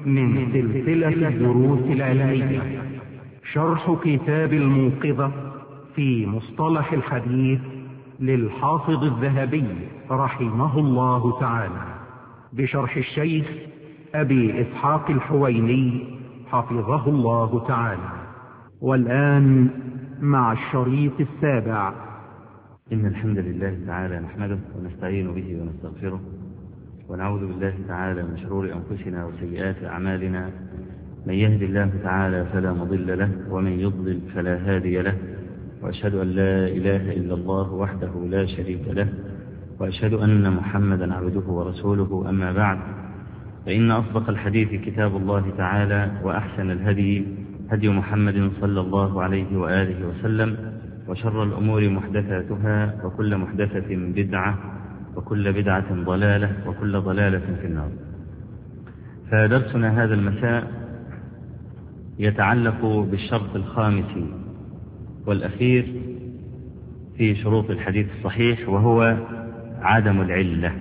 من سلسلة الدروس العلمية شرح كتاب الموقظة في مصطلح الحديث للحافظ الذهبي رحمه الله تعالى بشرح الشيخ أبي إسحاق الحويني حفظه الله تعالى. والآن مع الشريط السابع. إن الحمد لله تعالى نحمده ونستعين به ونستغفره ونعوذ بالله تعالى من شرور أنفسنا وسيئات أعمالنا. من يهد الله تعالى فلا مضل له ومن يضلل فلا هادي له، وأشهد أن لا إله إلا الله وحده لا شريك له، وأشهد أن محمدا عبده ورسوله. أما بعد، فإن أصدق الحديث كتاب الله تعالى، وأحسن الهدي هدي محمد صلى الله عليه وآله وسلم، وشر الأمور محدثاتها، وكل محدثة بدعة، وكل بدعة ضلالة، وكل ضلالة في النار. فدرسنا هذا المساء يتعلق بالشرط الخامس والأخير في شروط الحديث الصحيح، وهو عدم العلة.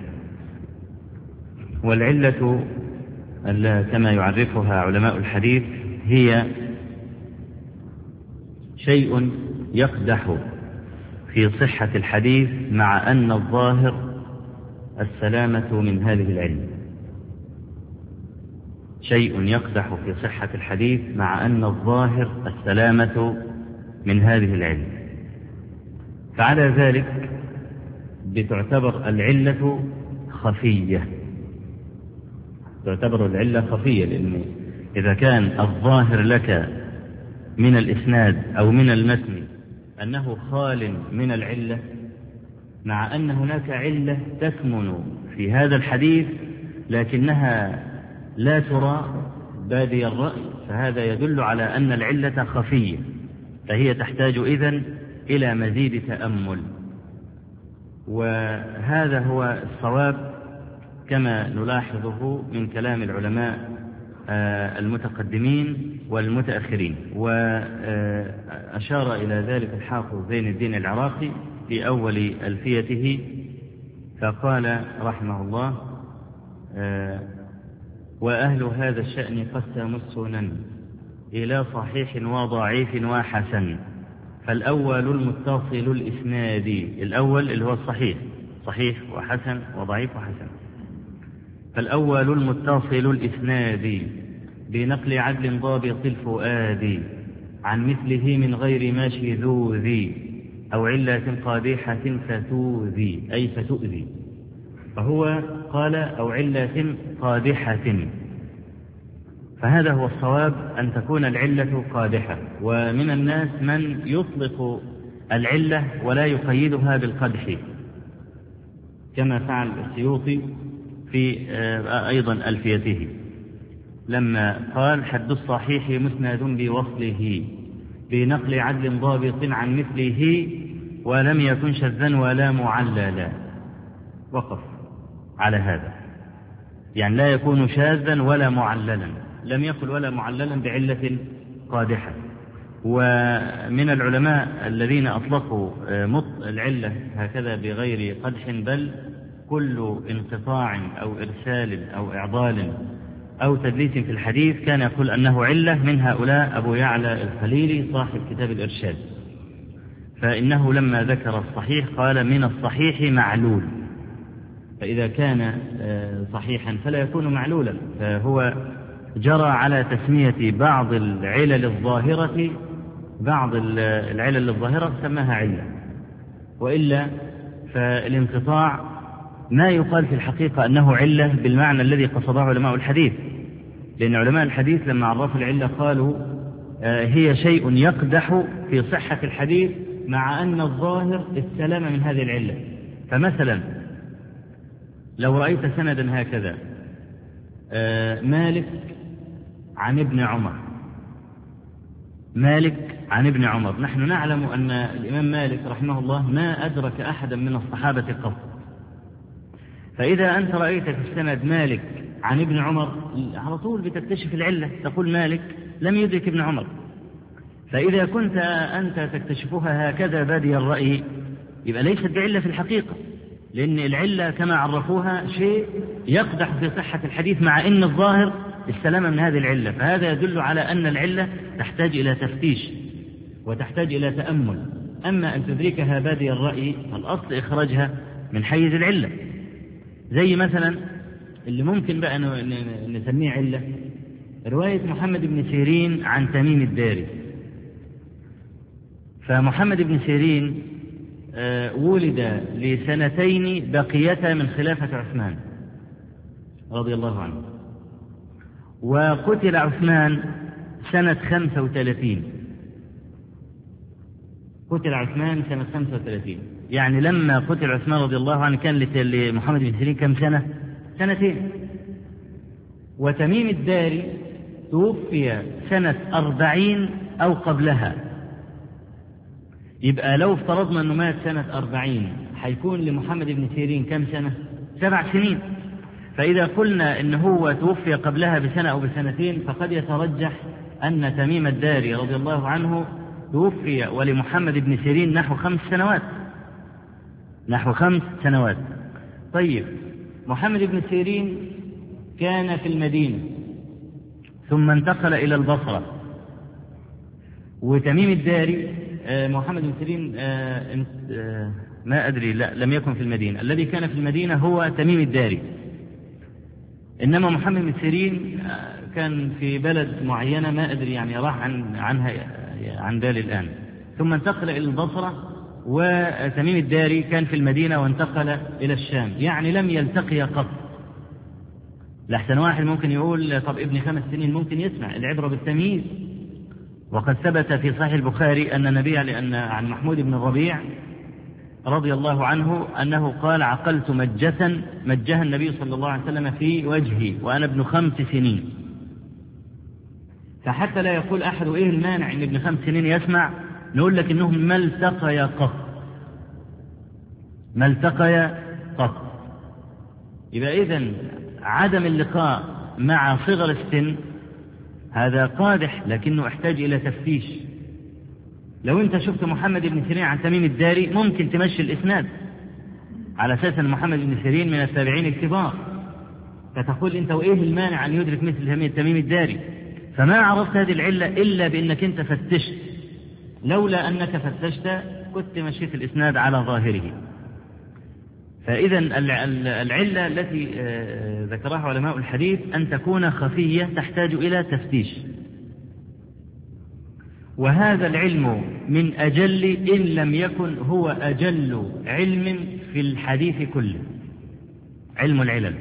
والعلة كما يعرفها علماء الحديث هي شيء يقدح في صحة الحديث مع أن الظاهر السلامة من هذه العلة. شيء يقدح في صحة الحديث مع أن الظاهر السلامة من هذه العلة. فعلى ذلك بتعتبر العلة خفية. تعتبر العلة خفية، لأن إذا كان الظاهر لك من الإسناد أو من المتن أنه خال من العلة، مع أن هناك علة تكمن في هذا الحديث لكنها لا ترى بادي الرأي، فهذا يدل على أن العلة خفية، فهي تحتاج إذن إلى مزيد تأمل. وهذا هو الصواب كما نلاحظه من كلام العلماء المتقدمين والمتأخرين. وأشار إلى ذلك الحافظ زين الدين العراقي في أول ألفيته، فقال رحمه الله: وأهل هذا الشأن قسموا السنن إلى صحيح وضعيف وحسن، فالأول المتصل الإسناد. الأول اللي هو الصحيح، صحيح وحسن وضعيف وحسن. فالأول المتصل الإسناد بنقل عدل ضابط الفؤاد عن مثله من غير ما شذوذ أو علة قادحة فتؤذي، أي فتؤذي. فهو قال أو علة قادحة، فهذا هو الصواب أن تكون العلة قادحة. ومن الناس من يطلق العلة ولا يقيدها بالقدح، كما فعل السيوطي في أيضا ألفيته لما قال: حد الصحيح مسند بوصله بنقل عدل ضابط عن مثله ولم يكن شذا ولا معللا. وقف على هذا، يعني لا يكون شاذا ولا معللا، لم يقل ولا معللا بعلة قادحة. ومن العلماء الذين أطلقوا العلة هكذا بغير قدح، بل كل انقطاع أو إرسال أو إعضال أو تدليس في الحديث كان يقول أنه علة. من هؤلاء أبو يعلى الخليلي صاحب كتاب الإرشاد، فإنه لما ذكر الصحيح قال: من الصحيح معلول. فإذا كان صحيحا فلا يكون معلولا، فهو جرى على تسمية بعض العلل الظاهرة، بعض العلل الظاهرة سماها علة، وإلا فالانقطاع ما يقال في الحقيقة أنه علة بالمعنى الذي قصده علماء الحديث، لأن علماء الحديث لما عرفوا العلة قالوا هي شيء يقدح في صحة الحديث مع أن الظاهر السلامة من هذه العلة. فمثلا لو رأيت سندا هكذا: مالك عن ابن عمر، مالك عن ابن عمر. نحن نعلم أن الإمام مالك رحمه الله ما أدرك أحدا من الصحابة قط، فإذا أنت رأيت في السند مالك عن ابن عمر على طول بتكتشف العلة، تقول مالك لم يدرك ابن عمر. فإذا كنت أنت تكتشفها هكذا بادي الرأي يبقى ليست بعلة في الحقيقة، لأن العلة كما عرفوها شيء يقدح في صحة الحديث مع أن الظاهر السلامة من هذه العلة، فهذا يدل على أن العلة تحتاج إلى تفتيش وتحتاج إلى تأمل. أما أن تدركها بادي الرأي فالأصل إخراجها من حيز العلة. زي مثلا اللي ممكن بقى نسميه علة، رواية محمد بن سيرين عن تميم الداري. فمحمد بن سيرين ولد لسنتين بقيتا من خلافة عثمان رضي الله عنه، وقتل عثمان سنة 35. قتل عثمان سنة 35، يعني لما قتل عثمان رضي الله عنه كان لمحمد بن سيرين كم سنة؟ 2 سنين. وتميم الداري توفي سنة 40 أو قبلها. يبقى لو افترضنا أنه مات سنة 40 حيكون لمحمد بن سيرين كم سنة؟ 7 سنين. فإذا قلنا أنه هو توفي قبلها بسنة أو بسنتين فقد يترجح أن تميم الداري رضي الله عنه توفي ولمحمد بن سيرين نحو 5 سنوات. نحو 5 سنوات. طيب، محمد بن سيرين كان في المدينة ثم انتقل إلى البصرة، وتميم الداري محمد بن سيرين ما أدري، لا لم يكن في المدينة، الذي كان في المدينة هو تميم الداري، إنما محمد بن سيرين كان في بلد معينة ما أدري، يعني راح عنها عن بالي الآن، ثم انتقل إلى البصرة، وتميم الداري كان في المدينة وانتقل إلى الشام، يعني لم يلتقي قط. لحسن واحد ممكن يقول طب ابن 5 سنين ممكن يسمع، العبرة بالتمييز. وقد ثبت في صحيح البخاري أن النبي عن محمود بن الربيع رضي الله عنه أنه قال: عقلت مجها النبي صلى الله عليه وسلم في وجهي وأنا ابن 5 سنين. فحتى لا يقول أحد إيه المانع إن ابن 5 سنين يسمع، نقول لك إنهم ما التقيا قط. يبقى إذن عدم اللقاء مع صغر السن هذا قادح، لكنه احتاج إلى تفتيش. لو أنت شفت محمد بن سيرين عن تميم الداري ممكن تمشي الإسناد على أساس أن محمد بن سيرين من التابعين الكبار، فتقول أنت وإيه المانع أن يدرك مثل تميم الداري؟ فما عرفت هذه العلة إلا بأنك أنت فتشت. لولا أنك فتشت كنت مشيت الإسناد على ظاهره. فإذا العلة التي ذكرها علماء الحديث أن تكون خفية تحتاج إلى تفتيش، وهذا العلم من أجل إن لم يكن هو أجل علم في الحديث كله، علم العلل.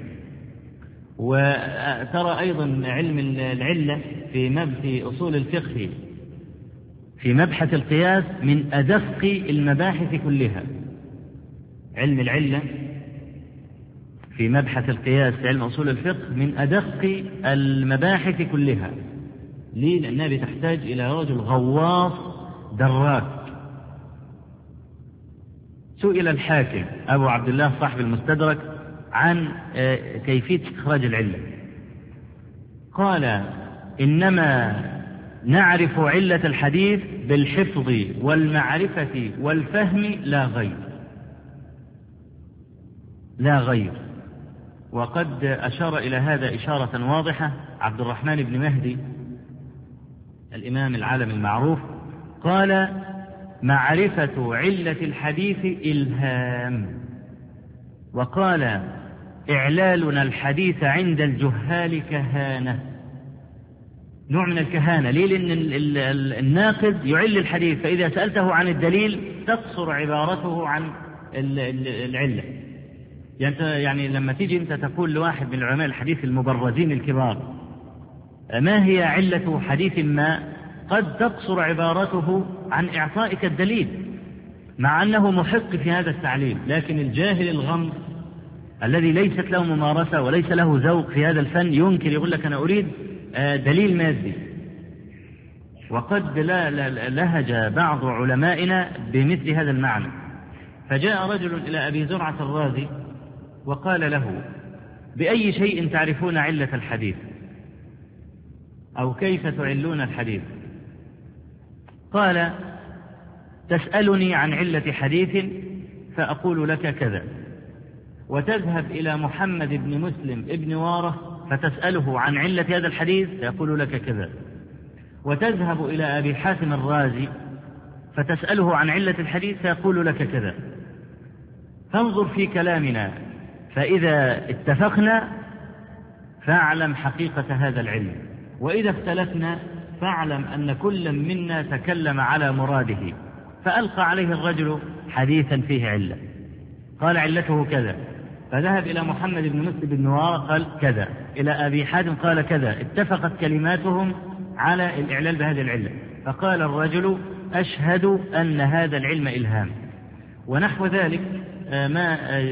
وترى أيضا علم العلة في أصول الفقه في مبحث القياس من أدق المباحث كلها. علم العلة في مبحث القياس في علم أصول الفقه من أدق المباحث كلها. ليه؟ لأنها بتحتاج إلى رجل غواص دراك. سئل الحاكم أبو عبد الله صاحب المستدرك عن كيفية استخراج العلة، قال: إنما نعرف علة الحديث بالحفظ والمعرفة والفهم لا غير. وقد أشار إلى هذا إشارة واضحة عبد الرحمن بن مهدي الإمام العالم المعروف، قال: معرفة علة الحديث إلهام. وقال: إعلالنا الحديث عند الجهال كهانة، نوع من الكهانة. ليه؟ لأن الناقد يعل الحديث، فإذا سألته عن الدليل تقصر عبارته عن العلة. يعني لما تيجي أنت تقول لواحد من علماء الحديث المبرزين الكبار ما هي علة حديث ما، قد تقصر عبارته عن إعطائك الدليل مع أنه محق في هذا التعليل. لكن الجاهل الغمض الذي ليست له ممارسة وليس له ذوق في هذا الفن ينكر، يقول لك أنا أريد دليل مادي. وقد لهج بعض علمائنا بمثل هذا المعنى. فجاء رجل إلى أبي زرعة الرازي وقال له: بأي شيء تعرفون علة الحديث، أو كيف تعلون الحديث؟ قال: تسألني عن علة حديث فأقول لك كذا، وتذهب إلى محمد بن مسلم ابن وارة فتسأله عن علة هذا الحديث فيقول لك كذا، وتذهب إلى أبي حاتم الرازي فتسأله عن علة الحديث فيقول لك كذا. فانظر في كلامنا، فإذا اتفقنا فاعلم حقيقة هذا العلم، وإذا اختلفنا فاعلم أن كل منا تكلم على مراده. فألقى عليه الرجل حديثا فيه علة، قال علته كذا، فذهب إلى محمد بن مسلم بن نوار قال كذا، إلى أبي حاتم قال كذا، اتفقت كلماتهم على الإعلال بهذه العلة. فقال الرجل أشهد أن هذا العلم إلهام. ونحو ذلك ما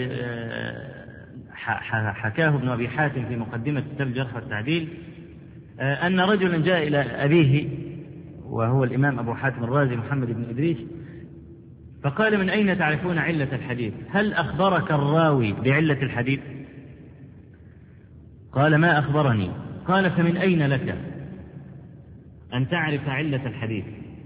حكاه ابن أبي حاتم في مقدمة كتاب الجرح والتعديل، أن رجلا جاء إلى أبيه وهو الإمام أبو حاتم الرازي محمد بن إدريس، فقال من أين تعرفون علة الحديث؟ هل أخبرك الراوي بعلة الحديث؟ قال ما أخبرني. قال فمن أين لك أن تعرف علة الحديث؟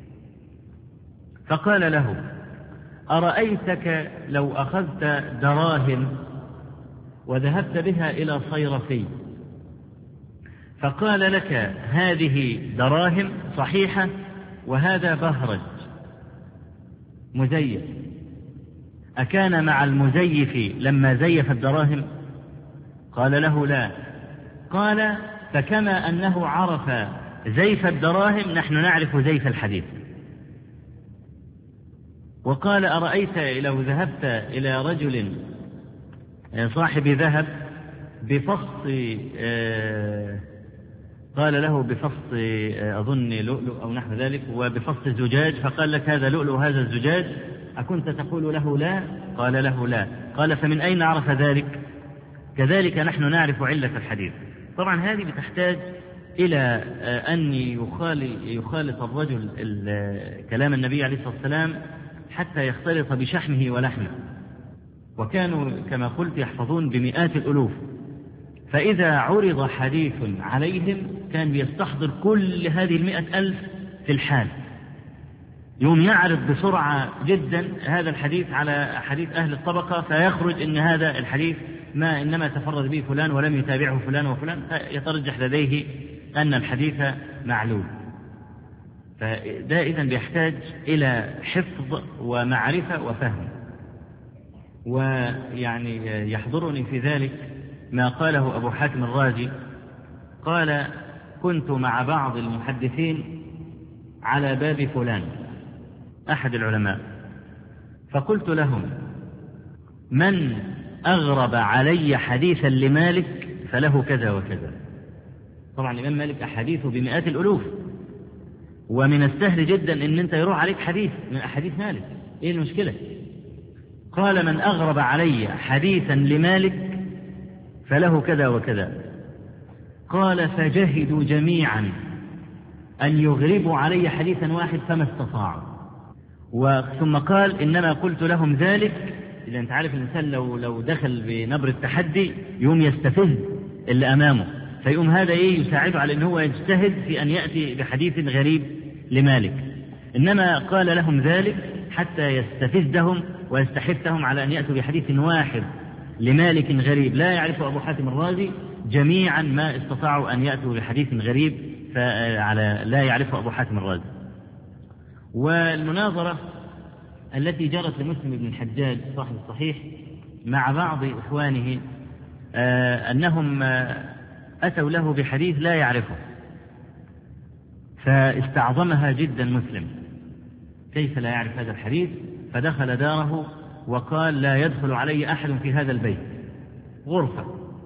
فقال له أرأيتك لو أخذت دراهم وذهبت بها إلى صيرفي فقال لك هذه دراهم صحيحة وهذا بهرج مزيف، أكان مع المزيف لما زيف الدراهم؟ قال له لا. قال فكما أنه عرف زيف الدراهم نحن نعرف زيف الحديث. وقال أرأيت لو ذهبت إلى رجل صاحب ذهب بفص، قال له بفص أظن لؤلؤ أو نحو ذلك، وبفص الزجاج، فقال لك هذا لؤلؤ وهذا الزجاج، أكنت تقول له لا؟ قال له لا. قال فمن أين عرف ذلك؟ كذلك نحن نعرف علة الحديث. طبعا هذه بتحتاج إلى أن يخالط الرجل كلام النبي عليه الصلاة والسلام حتى يختلط بشحمه ولحمه، وكانوا كما قلت يحفظون بمئات الألوف، فإذا عرض حديث عليهم كان يستحضر كل هذه 100,000 في الحال، يوم يعرض بسرعة جدا هذا الحديث على حديث أهل الطبقة، فيخرج إن هذا الحديث ما إنما تفرد به فلان ولم يتابعه فلان وفلان، فيترجح لديه أن الحديث معلول. فده إذن بيحتاج إلى حفظ ومعرفة وفهم. ويعني يحضرني في ذلك ما قاله أبو حاتم الرازي، قال كنت مع بعض المحدثين على باب فلان أحد العلماء، فقلت لهم من أغرب علي حديثا لمالك فله كذا وكذا. طبعا الإمام مالك أحاديثه بمئات الألوف، ومن السهل جدا أن أنت يروح عليك حديث من أحاديث مالك، إيه المشكلة؟ قال من أغرب علي حديثا لمالك فله كذا وكذا. قال فجهدوا جميعا أن يغربوا علي حديثا واحد فما استطاعوا. ثم قال إنما قلت لهم ذلك، إذا أنت عارف الإنسان لو دخل بنبر التحدي يوم يستفز اللي أمامه، فيقوم هذا يساعده على أنه هو يجتهد في أن يأتي بحديث غريب لمالك. إنما قال لهم ذلك حتى يستفزهم ويستحثهم على أن يأتوا بحديث واحد لمالك غريب لا يعرفه أبو حاتم الرازي، جميعا ما استطاعوا أن يأتوا بحديث غريب على لا يعرفه أبو حاتم الرازي. والمناظرة التي جرت لمسلم بن الحجاج صاحب الصحيح مع بعض إخوانه أنهم أتوا له بحديث لا يعرفه، فاستعظمها جدا مسلم، كيف لا يعرف هذا الحديث؟ فدخل داره وقال لا يدخل علي أحد في هذا البيت غرفة.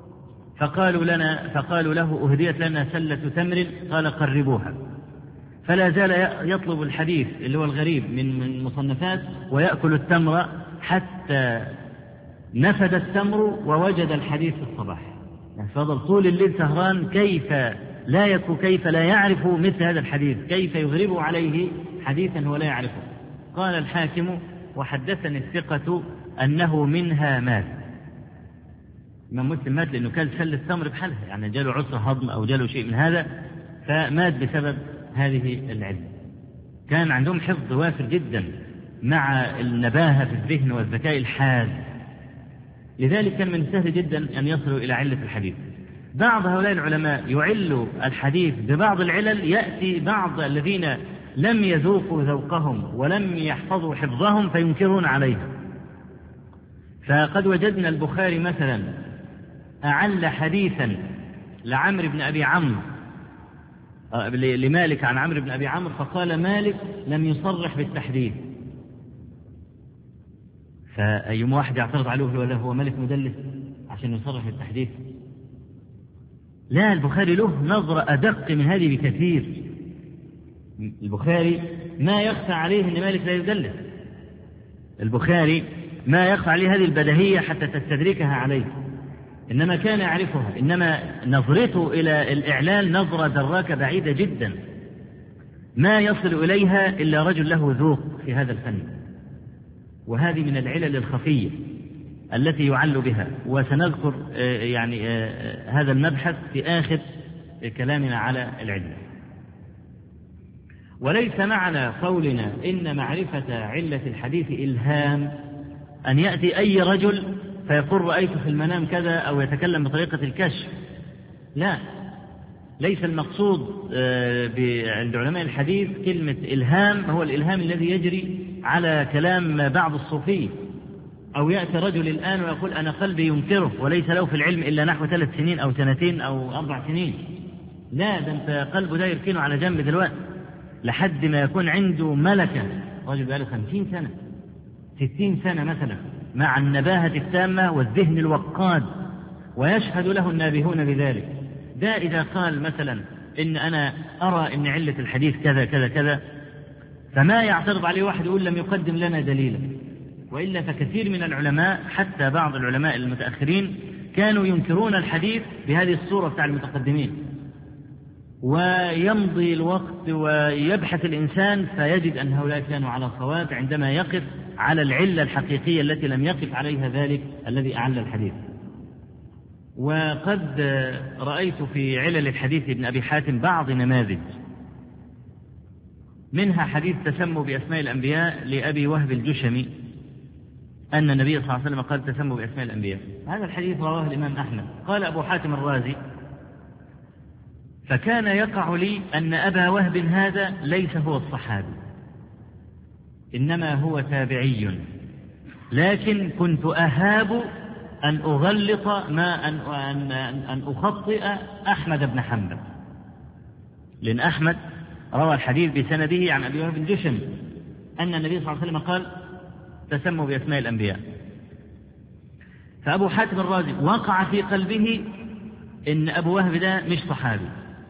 فقالوا له أهديت لنا سلة تمر، قال قربوها. فلا زال يطلب الحديث اللي هو الغريب من مصنفات ويأكل التمر حتى نفد التمر ووجد الحديث في الصباح. يعني فضل طول الليل سهران كيف لا يعرف مثل هذا الحديث، كيف يغرب عليه حديثا هو لا يعرفه. قال الحاكم وحدثني الثقة أنه منها مات. إمام مسلم مات لأنه كان سل التمر بحالها، يعني جاله عسر هضم أو جاله شيء من هذا فمات بسبب هذه العلة. كان عندهم حفظ وافر جدا مع النباهة في الذهن والذكاء الحاد، لذلك كان من السهل جدا أن يصلوا إلى علة الحديث. بعض هؤلاء العلماء يعل الحديث ببعض العلل، يأتي بعض الذين لم يذوقوا ذوقهم ولم يحفظوا حفظهم فينكرون عليها. فقد وجدنا البخاري مثلا أعل حديثا لعمرو بن أبي عمرو لمالك عن عمرو بن أبي عمرو، فقال مالك لم يصرح بالتحديث. فأي واحد يعترض عليه ولا هو مالك مدلس عشان يصرح بالتحديث؟ لا، البخاري له نظرة أدق من هذه بكثير. البخاري ما يخفى عليه أن مالك لا يدلس، البخاري ما يخفى عليه هذه البديهية حتى تستدركها عليه، إنما كان يعرفها، إنما نظرته إلى الإعلال نظرة دراكة بعيدة جدا ما يصل إليها إلا رجل له ذوق في هذا الفن. وهذه من العلل الخفية التي يعل بها، وسنذكر هذا المبحث في آخر كلامنا على العلة. وليس معنى قولنا إن معرفة علة الحديث إلهام أن يأتي أي رجل فيقول رأيت في المنام كذا أو يتكلم بطريقة الكشف. لا، ليس المقصود عند علماء الحديث كلمة إلهام هو الإلهام الذي يجري على كلام بعض الصوفية، أو يأتي رجل الآن ويقول أنا قلبي ينكره وليس له في العلم إلا نحو 3 سنين أو 2 أو 4 سنين. لا، ده أنت قلبه ده يركنه على جنب دلوقتي لحد ما يكون عنده ملكة. رجل بقاله 50 سنة 60 سنة مثلا مع النباهة التامة والذهن الوقاد، ويشهد له النابهون بذلك. ده إذا قال مثلا إن أنا أرى إن علة الحديث كذا كذا كذا، فما يعترض عليه واحد يقول لم يقدم لنا دليلا. وإلا فكثير من العلماء حتى بعض العلماء المتأخرين كانوا ينكرون الحديث بهذه الصورة بتاع المتقدمين، ويمضي الوقت ويبحث الإنسان فيجد أن هؤلاء كانوا على صواب عندما يقف على العلة الحقيقية التي لم يقف عليها ذلك الذي أعل الحديث. وقد رأيت في علل الحديث ابن أبي حاتم بعض نماذج، منها حديث تسموا بأسماء الأنبياء لأبي وهب الجشمي أن النبي صلى الله عليه وسلم قال تسموا بأسماء الأنبياء. هذا الحديث رواه الإمام أحمد. قال أبو حاتم الرازي فكان يقع لي أن أبا وهب هذا ليس هو الصحابي، إنما هو تابعي، لكن كنت أهاب أن أغلط أن أخطئ أحمد بن حنبل، لأن أحمد روى الحديث بسنده عن أبي وهب الجشمي أن النبي صلى الله عليه وسلم قال تسموا بأسماء الأنبياء. فأبو حاتم الرازي وقع في قلبه إن أبو وهب ده مش صحابي،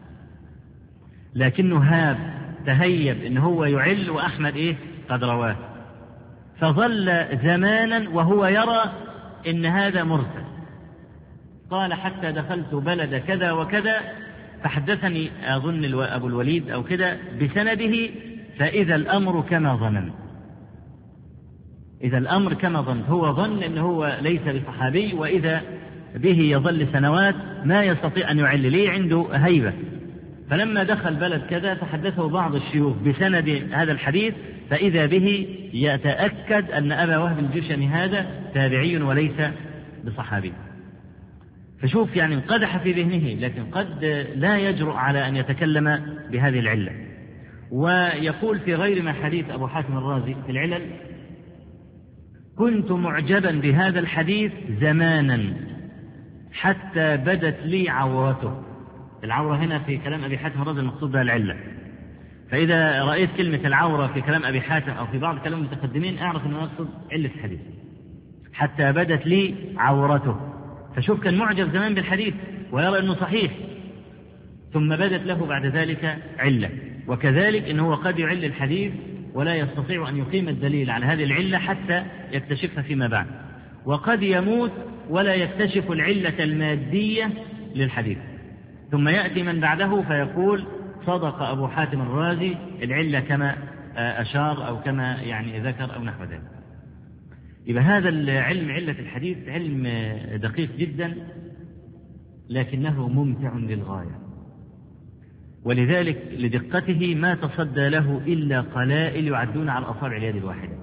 لكنه هاب تهيب إن هو يعل وأحمد قد رواه، فظل زمانا وهو يرى إن هذا مرسل. قال حتى دخلت بلد كذا وكذا فحدثني أظن أبو الوليد أو كذا بسنده، فإذا الأمر كما ظنن. إذا الأمر كما ظن، هو ظن أنه هو ليس بصحابي، وإذا به يظل سنوات ما يستطيع أن يعل ليه، عنده هيبة. فلما دخل بلد كذا فحدثه بعض الشيوخ بسند هذا الحديث، فإذا به يتأكد أن أبا وهب الجشمي هذا تابعي وليس بصحابي. فشوف قدح في ذهنه، لكن قد لا يجرؤ على أن يتكلم بهذه العلة. ويقول في غير ما حديث أبو حاتم الرازي في العلل كنت معجبا بهذا الحديث زمانا حتى بدت لي عورته. العورة هنا في كلام أبي حاتم الرازي المقصود بها العلة. فإذا رأيت كلمة العورة في كلام أبي حاتم أو في بعض كلام المتقدمين أعرف أنه يقصد علة الحديث، حتى بدت لي عورته. فشوف كان معجب زمان بالحديث ويرى أنه صحيح، ثم بدت له بعد ذلك علة. وكذلك إنه قد يعل الحديث ولا يستطيع أن يقيم الدليل على هذه العلة حتى يكتشفها فيما بعد، وقد يموت ولا يكتشف العلة المادية للحديث، ثم يأتي من بعده فيقول صدق أبو حاتم الرازي، العلة كما أشار أو كما ذكر أو نحو ذلك. يبقى هذا العلم علة الحديث علم دقيق جدا، لكنه ممتع للغاية، ولذلك لدقته ما تصدى له إلا قلائل يعدون على أصابع اليد الواحدة.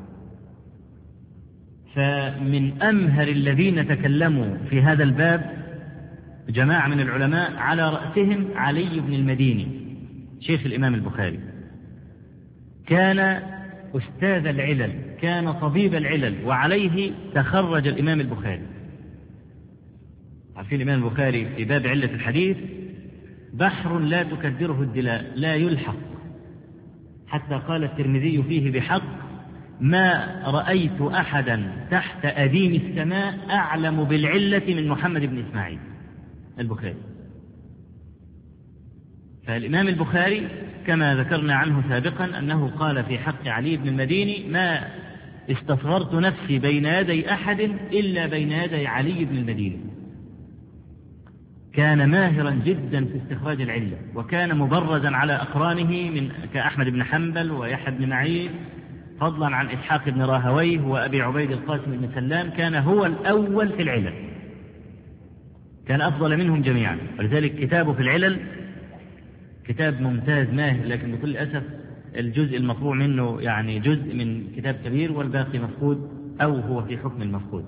فمن أمهر الذين تكلموا في هذا الباب جماعة من العلماء على رأسهم علي بن المديني شيخ الإمام البخاري. كان أستاذ العلل، كان طبيب العلل، وعليه تخرج الإمام البخاري. عارفين الإمام البخاري في باب علة الحديث بحر لا تكدره الدلاء لا يلحق، حتى قال الترمذي فيه بحق: ما رأيت أحدا تحت أديم السماء أعلم بالعلة من محمد بن إسماعيل البخاري. فالإمام البخاري كما ذكرنا عنه سابقا أنه قال في حق علي بن المديني: ما استصغرت نفسي بين يدي أحد إلا بين يدي علي بن المديني. كان ماهرا جدا في استخراج العلة، وكان مبرزا على أقرانه من كأحمد بن حنبل ويحيى بن معين، فضلا عن إسحاق بن راهويه وأبي عبيد القاسم بن سلام. كان هو الأول في العلل، كان أفضل منهم جميعا، ولذلك كتابه في العلل كتاب ممتاز ماهر، لكن بكل أسف الجزء المطبوع منه يعني جزء من كتاب كبير والباقي مفقود أو هو في حكم المفقود.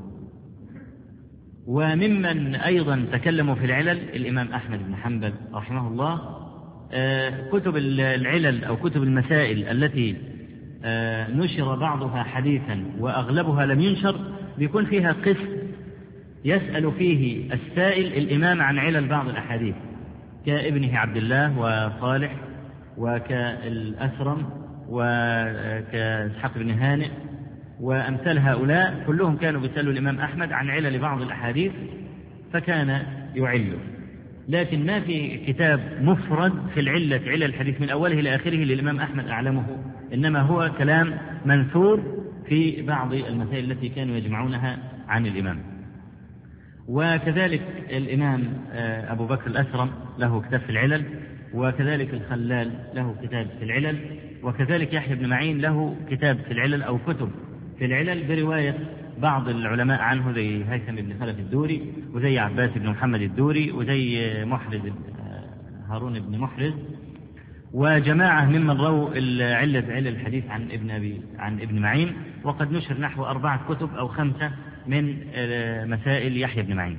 وممن أيضا تكلموا في العلل الإمام أحمد بن حنبل رحمه الله. كتب العلل أو كتب المسائل التي نشر بعضها حديثا وأغلبها لم ينشر بيكون فيها قسم يسأل فيه السائل الإمام عن علل بعض الأحاديث، كابنه عبد الله وصالح وكالأسرم وكإسحاق بن هانئ وأمثال هؤلاء، كلهم كانوا بيسألوا الإمام أحمد عن علل بعض الأحاديث فكان يعله. لكن ما في كتاب مفرد في العلة علل الحديث من أوله إلى آخره للإمام أحمد أعلمه، إنما هو كلام منثور في بعض المسائل التي كانوا يجمعونها عن الإمام. وكذلك الإمام أبو بكر الأسرم له كتاب في العلل، وكذلك الخلال له كتاب في العلل، وكذلك يحيى بن معين له كتاب في العلل أو كتب في العلل برواية بعض العلماء عنه زي هيثم بن خلف الدوري وزي عباس بن محمد الدوري وزي محرز هارون بن محرز وجماعة ممن رووا علل الحديث عن ابن معين. وقد نشر نحو 4 كتب أو 5 من مسائل يحيى بن معين.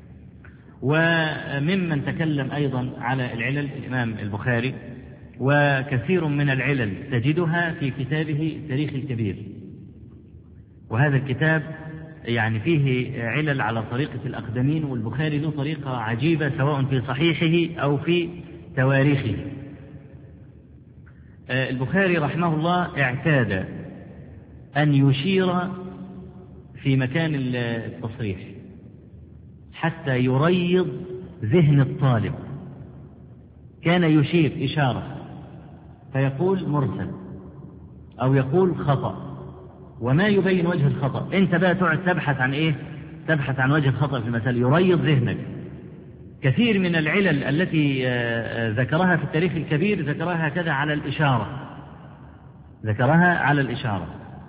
وممن تكلم أيضا على العلل الإمام البخاري، وكثير من العلل تجدها في كتابه تاريخ الكبير، وهذا الكتاب يعني فيه علل على طريقة الأقدمين، والبخاري له طريقة عجيبة سواء في صحيحه أو في تواريخه. البخاري رحمه الله اعتاد أن يشير في مكان التصريح حتى يريض ذهن الطالب. كان يشير إشارة فيقول مرسل أو يقول خطأ وما يبين وجه الخطأ. أنت بقى تقعد تبحث عن إيه؟ تبحث عن وجه الخطأ في المسألة، يريض ذهنك. كثير من العلل التي ذكرها في التاريخ الكبير ذكرها كذا على الإشارة، ذكرها على الإشارة.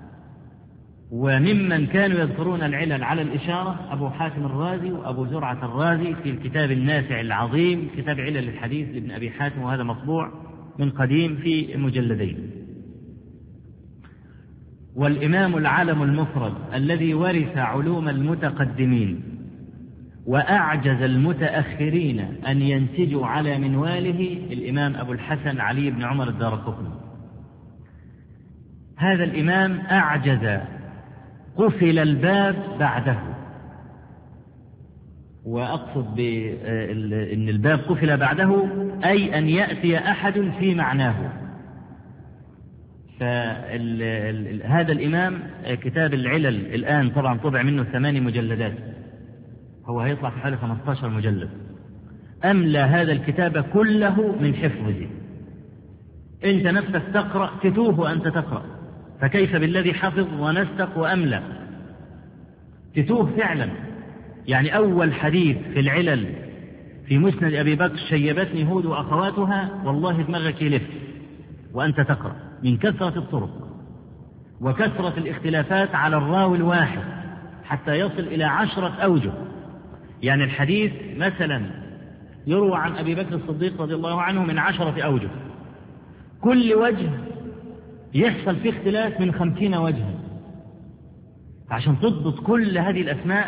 وممن كانوا يذكرون العلل على الإشارة أبو حاتم الرازي وأبو زرعة الرازي في الكتاب النافع العظيم كتاب علل الحديث لابن أبي حاتم، وهذا مطبوع من قديم في مجلدين. والإمام العالم المفرد الذي ورث علوم المتقدمين وأعجز المتأخرين أن ينتجوا على منواله الإمام أبو الحسن علي بن عمر الدارقطني. هذا الإمام أعجز، قفل الباب بعده. وأقصد بأن الباب قفل بعده أي أن يأتي أحد في معناه. فهذا الإمام كتاب العلل الآن طبعا طبع منه 8 مجلدات، هو هيطلع في حوالي 15 مجلد. أملى هذا الكتاب كله من حفظه. أنت نفسك تقرأ تتوه وأنت تقرأ، فكيف بالذي حفظ ونسق وأملى؟ تتوه فعلا. يعني أول حديث في العلل في مسند أبي بكر شيبتني هود وأخواتها، والله دماغك يلف وأنت تقرأ من كثرة الطرق وكثرة الاختلافات على الراوي الواحد حتى يصل إلى 10 أوجه. يعني الحديث مثلا يروى عن أبي بكر الصديق رضي الله عنه من 10 أوجه، كل وجه يحصل فيه اختلاف من 50 وجها. عشان تضبط كل هذه الأسماء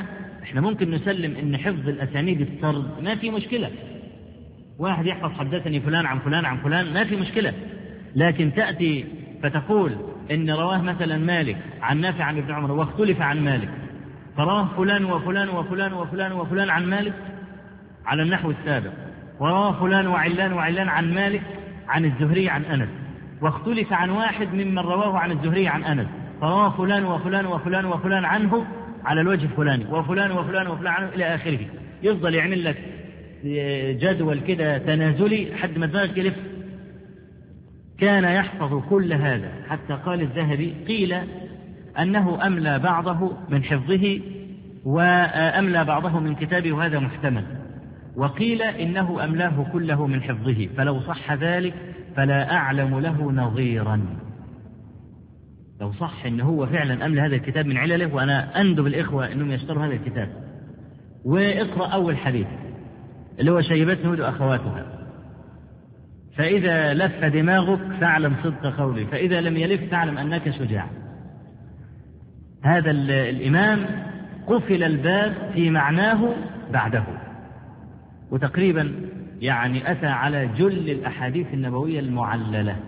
احنا ممكن نسلم ان حفظ الأسانيد السرد ما في مشكلة، واحد يحفظ حدثني فلان عن فلان عن فلان ما في مشكلة، لكن تأتي فتقول إن رواه مثلا مالك عن نافع عن ابن عمر واختلف عن مالك، فرواه فلان وفلان وفلان وفلان وفلان عن مالك على النحو السابق، ورواه فلان وعلان وعلان عن مالك عن الزهري عن أنس، واختلف عن واحد ممن رواه عن الزهري عن أنس، فرواه فلان وفلان وفلان وفلان عنه على الوجه الفلاني، وفلان وفلان وفلان عنه إلى آخره. يفضل يعمل لك جدول كده تنازلي حد ما دماغك يلف. كان يحفظ كل هذا حتى قال الذهبي قيل أنه أملى بعضه من حفظه وأملى بعضه من كتابه، وهذا محتمل، وقيل إنه أملاه كله من حفظه، فلو صح ذلك فلا أعلم له نظيرا. لو صح إنه هو فعلا أملى هذا الكتاب من علله، وأنا أندب الإخوة أنهم يشتروا هذا الكتاب واقرأ أول حديث اللي هو شيبت هود أخواتها، فإذا لف دماغك فاعلم صدق قولي، فإذا لم يلف فاعلم أنك شجاع. هذا الإمام قفل الباب في معناه بعده، وتقريبا يعني أتى على جل الأحاديث النبوية المعللة.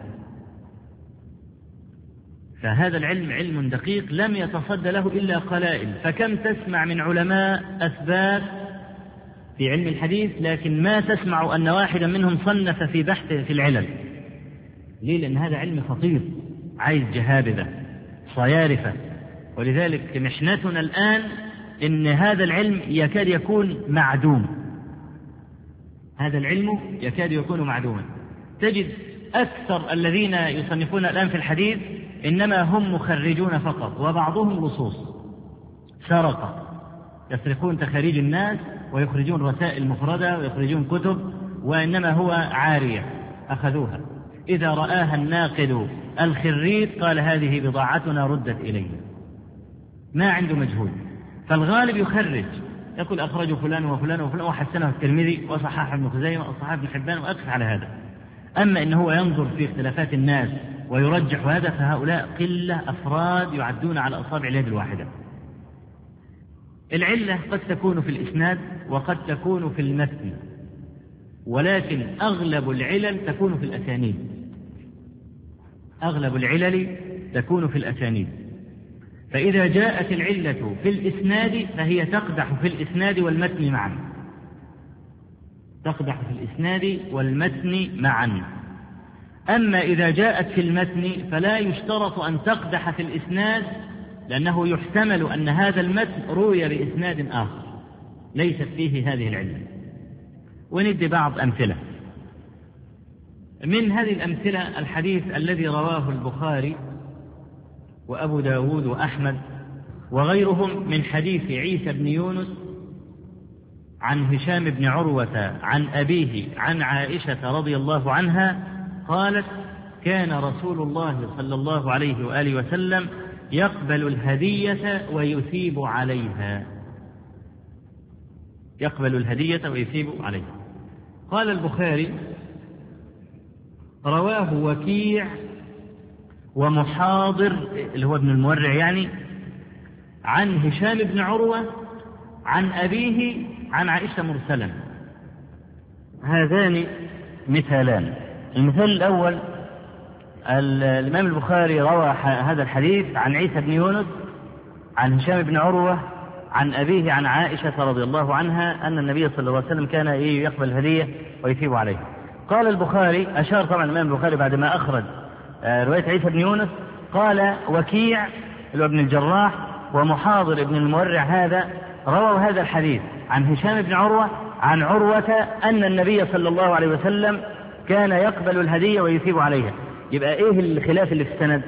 فهذا العلم علم دقيق لم يتصد له إلا قلائل، فكم تسمع من علماء أثبات في علم الحديث لكن ما تسمع أن واحدا منهم صنف في بحث في العلل. ليه؟ لأن هذا علم خطير عايز جهابذة صيارفة، ولذلك محنتنا الآن إن هذا العلم يكاد يكون معدوم. هذا العلم يكاد يكون معدوما. تجد أكثر الذين يصنفون الآن في الحديث إنما هم مخرجون فقط، وبعضهم لصوص سرقة، يسرقون تخاريج الناس ويخرجون رسائل مفردة ويخرجون كتب، وإنما هو عارية أخذوها. إذا رآها الناقد الخريج قال هذه بضاعتنا ردت إلينا، ما عنده مجهود. فالغالب يخرج يقول أخرجوا فلان وفلان وفلان وحسنه الترمذي وصححه ابن خزيمة وصححه ابن حبان وأقف على هذا. أما إنه هو ينظر في اختلافات الناس ويرجح هذا، فهؤلاء قلة أفراد يعدون على أصابع اليد الواحدة. العلة قد تكون في الإسناد وقد تكون في المتن، ولكن أغلب العلل تكون في الأسانيد. أغلب العلل تكون في الأسانيد. فإذا جاءت العلة في الإسناد فهي تقدح في الإسناد والمتن معا، تقدح في الإسناد والمتن معا. أما إذا جاءت في المتن فلا يشترط أن تقدح في الإسناد، لأنه يحتمل أن هذا المتن روي بإسناد آخر ليست فيه هذه العلة. وندي بعض أمثلة. من هذه الأمثلة الحديث الذي رواه البخاري وأبو داود وأحمد وغيرهم من حديث عيسى بن يونس عن هشام بن عروة عن أبيه عن عائشة رضي الله عنها قالت: كان رسول الله صلى الله عليه وآله وسلم يقبل الهدية ويثيب عليها. يقبل الهدية ويثيب عليها. قال البخاري: رواه وكيع ومحاضر اللي هو ابن المورع يعني عن هشام بن عروة عن أبيه عن عائشة مرسلا. هذان مثالان. المثال الأول الإمام البخاري روى هذا الحديث عن عيسى بن يونس عن هشام بن عروة عن أبيه عن عائشة رضي الله عنها أن النبي صلى الله عليه وسلم كان يقبل الهدية ويثيب عليها. قال البخاري، أشار طبعا الإمام البخاري بعد ما أخرج رواية عيسى بن يونس، قال وكيع اللي هو ابن الجراح ومحاضر ابن المورع هذا رووا هذا الحديث عن هشام بن عروة عن عروة أن النبي صلى الله عليه وسلم كان يقبل الهدية ويثيب عليها. يبقى إيه الخلاف اللي في السند؟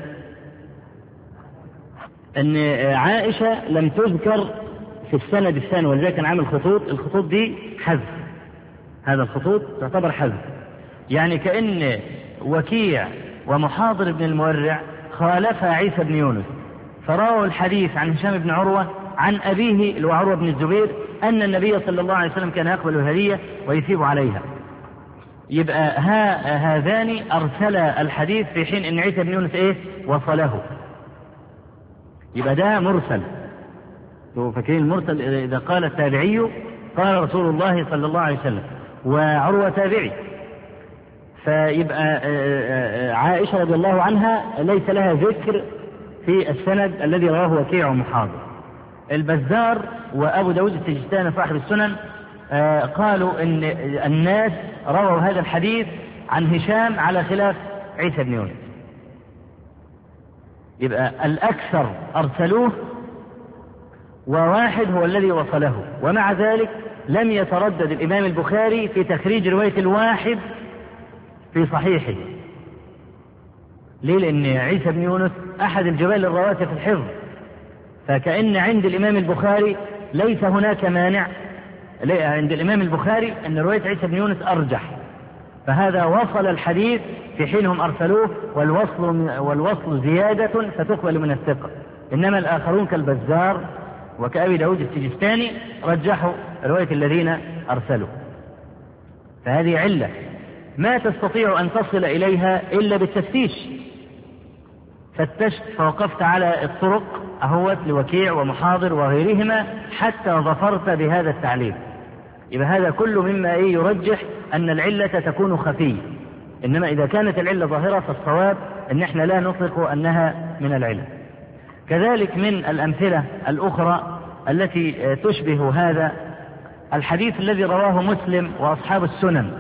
أن عائشة لم تذكر في السند الثاني، ولذلك كان عامل الخطوط دي حذف. هذا الخطوط تعتبر حذف، يعني كأن وكيع ومحاضر بن المورع خالف عيسى بن يونس، فرووا الحديث عن هشام بن عروة عن أبيه اللي هو عروة بن الزبير أن النبي صلى الله عليه وسلم كان يقبل الهدية ويثيب عليها. يبقى هذان أرسلا الحديث في حين أن عيسى بن يونس وصله. يبقى ده مرسل. فاكرين المرسل إذا قال التابعي قال رسول الله صلى الله عليه وسلم، وعروة تابعي، فيبقى عائشة رضي الله عنها ليس لها ذكر في السند الذي رواه وكيع ومحاضر. البزار وأبو داود السجستاني صاحب السنن قالوا إن الناس رووا هذا الحديث عن هشام على خلاف عيسى بن يونس، يبقى الأكثر أرسلوه وواحد هو الذي وصله، ومع ذلك لم يتردد الإمام البخاري في تخريج رواية الواحد في صحيحه. ليه؟ لأن عيسى بن يونس أحد الجبال الرواسي في الحفظ، فكأن عند الإمام البخاري ليس هناك مانع عند الإمام البخاري أن رواية عيسى بن يونس أرجح، فهذا وصل الحديث في حينهم أرسلوه، والوصل زيادة فتقبل من الثقة. إنما الآخرون كالبزار وكأبي داود السجستاني رجحوا رواية الذين أرسلوا. فهذه علة ما تستطيع أن تصل إليها إلا بالتفتيش. فتشت فوقفت على الطرق أهوت لوكيع ومحاضر وغيرهما حتى ظفرت بهذا التعليل. يبقى هذا كل مما يرجح أن العلة تكون خفية، إنما إذا كانت العلة ظاهرة فالصواب أن احنا لا نطلق أنها من العلة. كذلك من الأمثلة الأخرى التي تشبه هذا الحديث الذي رواه مسلم وأصحاب السنن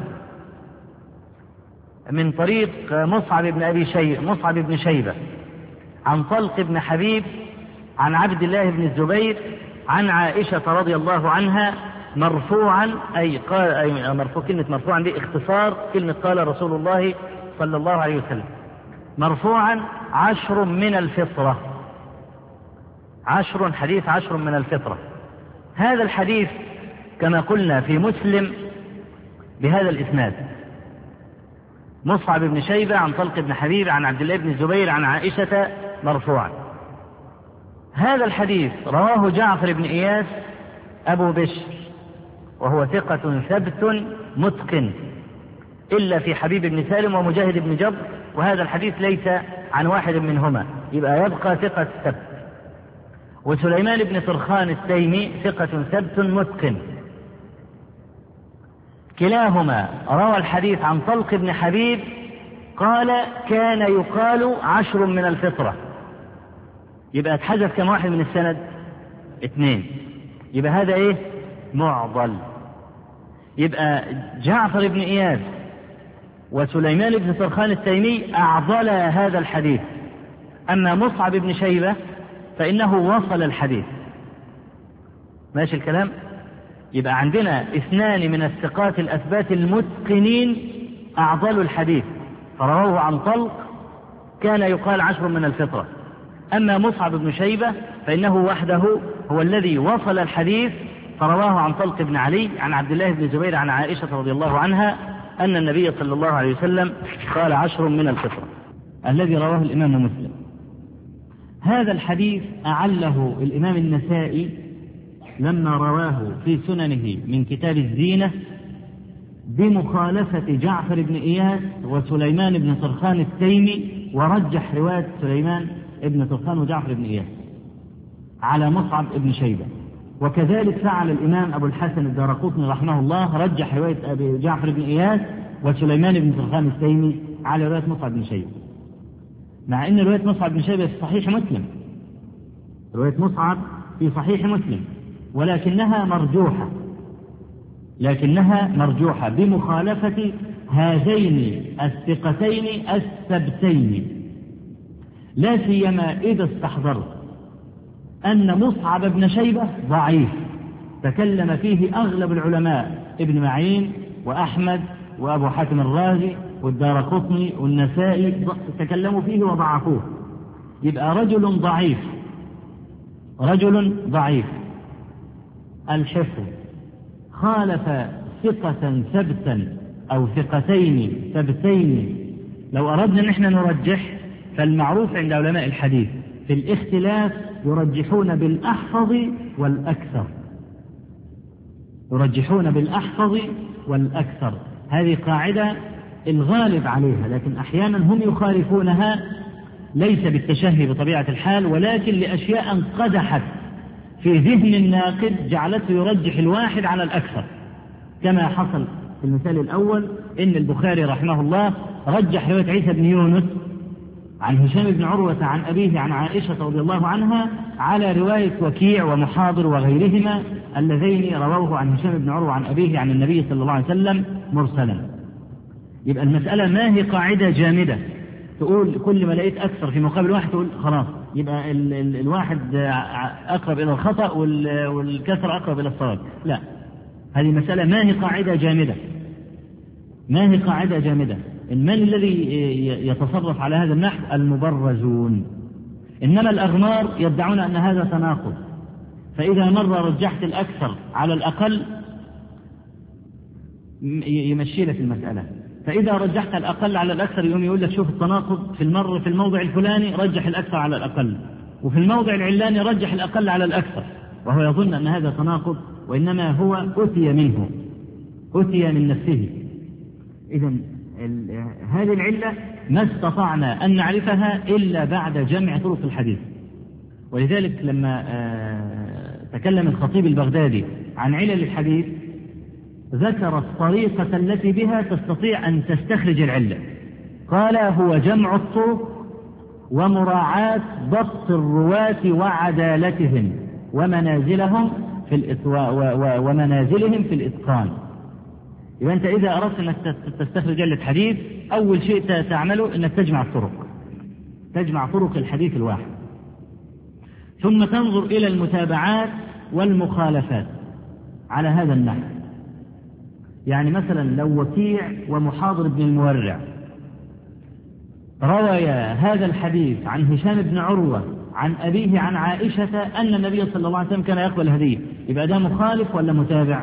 من طريق مصعب بن شيبة عن طلق بن حبيب عن عبد الله بن الزبير عن عائشة رضي الله عنها مرفوعا، مرفوع، كلمة مرفوعا دي اختصار كلمة قال رسول الله صلى الله عليه وسلم، مرفوعا 10 من الفطرة، 10 حديث 10 من الفطرة. هذا الحديث كما قلنا في مسلم بهذا الإسناد، مصعب بن شيبة عن طلق بن حبيب عن عبد الله بن الزبير عن عائشة مرفوعا. هذا الحديث رواه جعفر بن إياس أبو بشر وهو ثقة ثبت متقن إلا في حبيب بن سالم ومجاهد بن جبر، وهذا الحديث ليس عن واحد منهما، يبقى يبقى ثقة ثبت. وسليمان بن طرخان التيمي ثقة ثبت متقن، كلاهما روى الحديث عن طلق بن حبيب قال كان يقال 10 من الفطرة، يبقى اتحذف كم واحد من السند؟ 2، يبقى هذا معضل. يبقى جعفر بن إياس وسليمان بن طرخان التيمي أعضل هذا الحديث، أما مصعب بن شيبة فإنه وصل الحديث. ماشي الكلام؟ يبقى عندنا 2 من الثقات الأثبات المتقنين أعضلوا الحديث فرواه عن طلق كان يقال 10 من الفطرة، أما مصعب بن شيبة فإنه وحده هو الذي وصل الحديث فرواه عن طلق بن علي عن عبد الله بن زبير عن عائشة رضي الله عنها أن النبي صلى الله عليه وسلم قال 10 من الفطرة، الذي رواه الإمام مسلم. هذا الحديث أعله الإمام النسائي لما رواه في سننه من كتاب الزينة بمخالفة جعفر بن إياس وسليمان بن طرخان التيمي، ورجح رواية سليمان بن طرخان وجعفر بن إياس على مصعب بن شيبة. وكذلك فعل الإمام أبو الحسن الدارقطني رحمه الله، رجح رواية أبي جعفر بن إياس وسليمان بن طرخان التيمي على رواية مصعب بن شيبة، مع أن رواية مصعب بن شيبة في صحيح مسلم، رواية مصعب في صحيح مسلم، ولكنها مرجوحة بمخالفة هذين الثقتين الثبتين، لا سيما إذا استحضرت أن مصعب بن شيبة ضعيف تكلم فيه أغلب العلماء، ابن معين وأحمد وأبو حاتم الرازي والدارقطني والنسائي تكلموا فيه وضعفوه، يبقى رجل ضعيف الحفظ خالف ثقة ثبتا أو ثقتين ثبتين. لو أردنا نحن نرجح فالمعروف عند علماء الحديث في الاختلاف يرجحون بالأحفظ والأكثر، هذه قاعدة الغالب عليها، لكن أحيانا هم يخالفونها ليس بالتشهي بطبيعة الحال، ولكن لأشياء قدحت في ذهن الناقد جعلته يرجح الواحد على الأكثر، كما حصل في المثال الأول إن البخاري رحمه الله رجح رواية عيسى بن يونس عن هشام بن عروة عن أبيه عن عائشة رضي الله عنها على رواية وكيع ومحاضر وغيرهما اللذين رووه عن هشام بن عروة عن أبيه عن النبي صلى الله عليه وسلم مرسلا. يبقى المسألة ما هي قاعدة جامدة تقول كل ما لقيت أكثر في مقابل واحد تقول خلاص يبقى الواحد أقرب إلى الخطأ والكثرة أقرب إلى الصواب. لا، هذه مسألة ما هي قاعدة جامدة، ما هي قاعدة جامدة. من الذي يتصرف على هذا النحو؟ المبرزون. إنما الأغمار يدعون أن هذا تناقض، فإذا مرة رجحت الأكثر على الأقل يمشي لك المسألة، فإذا رجحت الأقل على الأكثر يوم يقول لك شوف التناقض في الموضع الفلاني رجح الأكثر على الأقل، وفي الموضع العلاني رجح الأقل على الأكثر، وهو يظن أن هذا تناقض، وإنما هو أتي منه، أتي من نفسه. إذن هذه العلة ما استطعنا أن نعرفها إلا بعد جمع طرق الحديث. ولذلك لما تكلم الخطيب البغدادي عن علل الحديث ذكر الطريقة التي بها تستطيع أن تستخرج العلة. قال هو جمع الطرق ومراعاة ضبط الرواة وعدالتهم ومنازلهم في الإتقان. يبقى أنت إذا أردت أنك تستخرج علة حديث أول شيء تعمله أنك تجمع طرق الحديث الواحد، ثم تنظر إلى المتابعات والمخالفات على هذا النحو. يعني مثلا لو وكيع ومحاضر بن المورع رويا هذا الحديث عن هشام بن عروة عن أبيه عن عائشة أن النبي صلى الله عليه وسلم كان يقبل الهدية، يبقى ده مخالف ولا متابع؟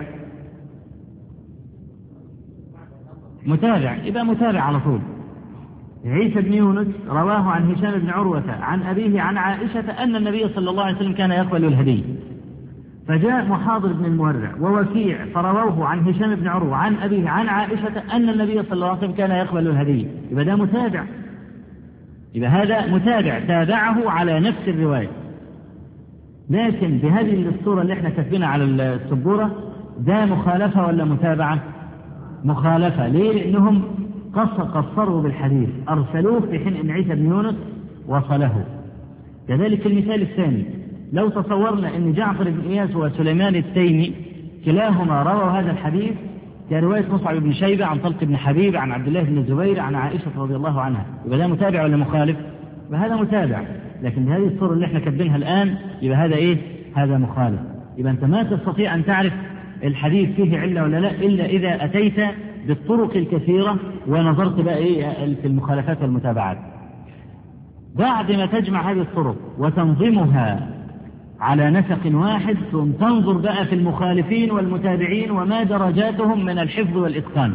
متابع، يبقى متابع على طول. عيسى بن يونس رواه عن هشام بن عروة عن أبيه عن عائشة أن النبي صلى الله عليه وسلم كان يقبل الهدية، فجاء محاضر بن المورع ووكيع فرووه عن هشام بن عروة عن أبيه عن عائشة أن النبي صلى الله عليه وسلم كان يقبل الهدية، يبقى ده متابع، يبقى هذا متابع تابعه على نفس الرواية. لكن بهذه الصورة اللي احنا كاتبينها على السبورة ده مخالفة ولا متابعة؟ مخالفة. ليه؟ لأنهم قصروا بالحديث، أرسلوه في حين أن عيسى بن يونس وصله. كذلك المثال الثاني، لو تصورنا أن جعفر بن إياس وسليمان التيمي كلاهما رووا هذا الحديث كرواية مصعب بن شيبة عن طلق بن حبيب عن عبد الله بن الزبير عن عائشة رضي الله عنها، يبقى ده متابع ولا مخالف؟ يبقى هذا متابع. لكن بهذه الصورة اللي احنا كاتبينها الآن يبقى هذا إيه؟ هذا مخالف. يبقى أنت ما تستطيع أن تعرف الحديث فيه علة ولا لا إلا إذا أتيت بالطرق الكثيرة ونظرت بقى إيه في المخالفات والمتابعات. بعد ما تجمع هذه الطرق وتنظمها على نسق واحد ثم تنظر بقى في المخالفين والمتابعين وما درجاتهم من الحفظ والإتقان.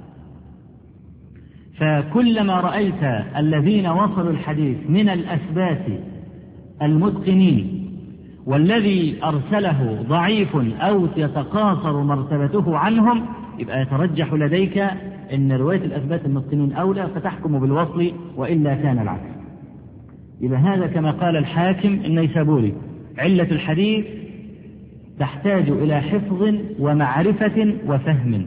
فكلما رأيت الذين وصلوا الحديث من الأثبات المتقنين والذي أرسله ضعيف أو يتقاصر مرتبته عنهم يبقى يترجح لديك أن رواية الأثبات المتقنين أولى فتحكم بالوصل وإلا كان العكس. يبقى هذا كما قال الحاكم النيسابوري علة الحديث تحتاج إلى حفظ ومعرفة وفهم.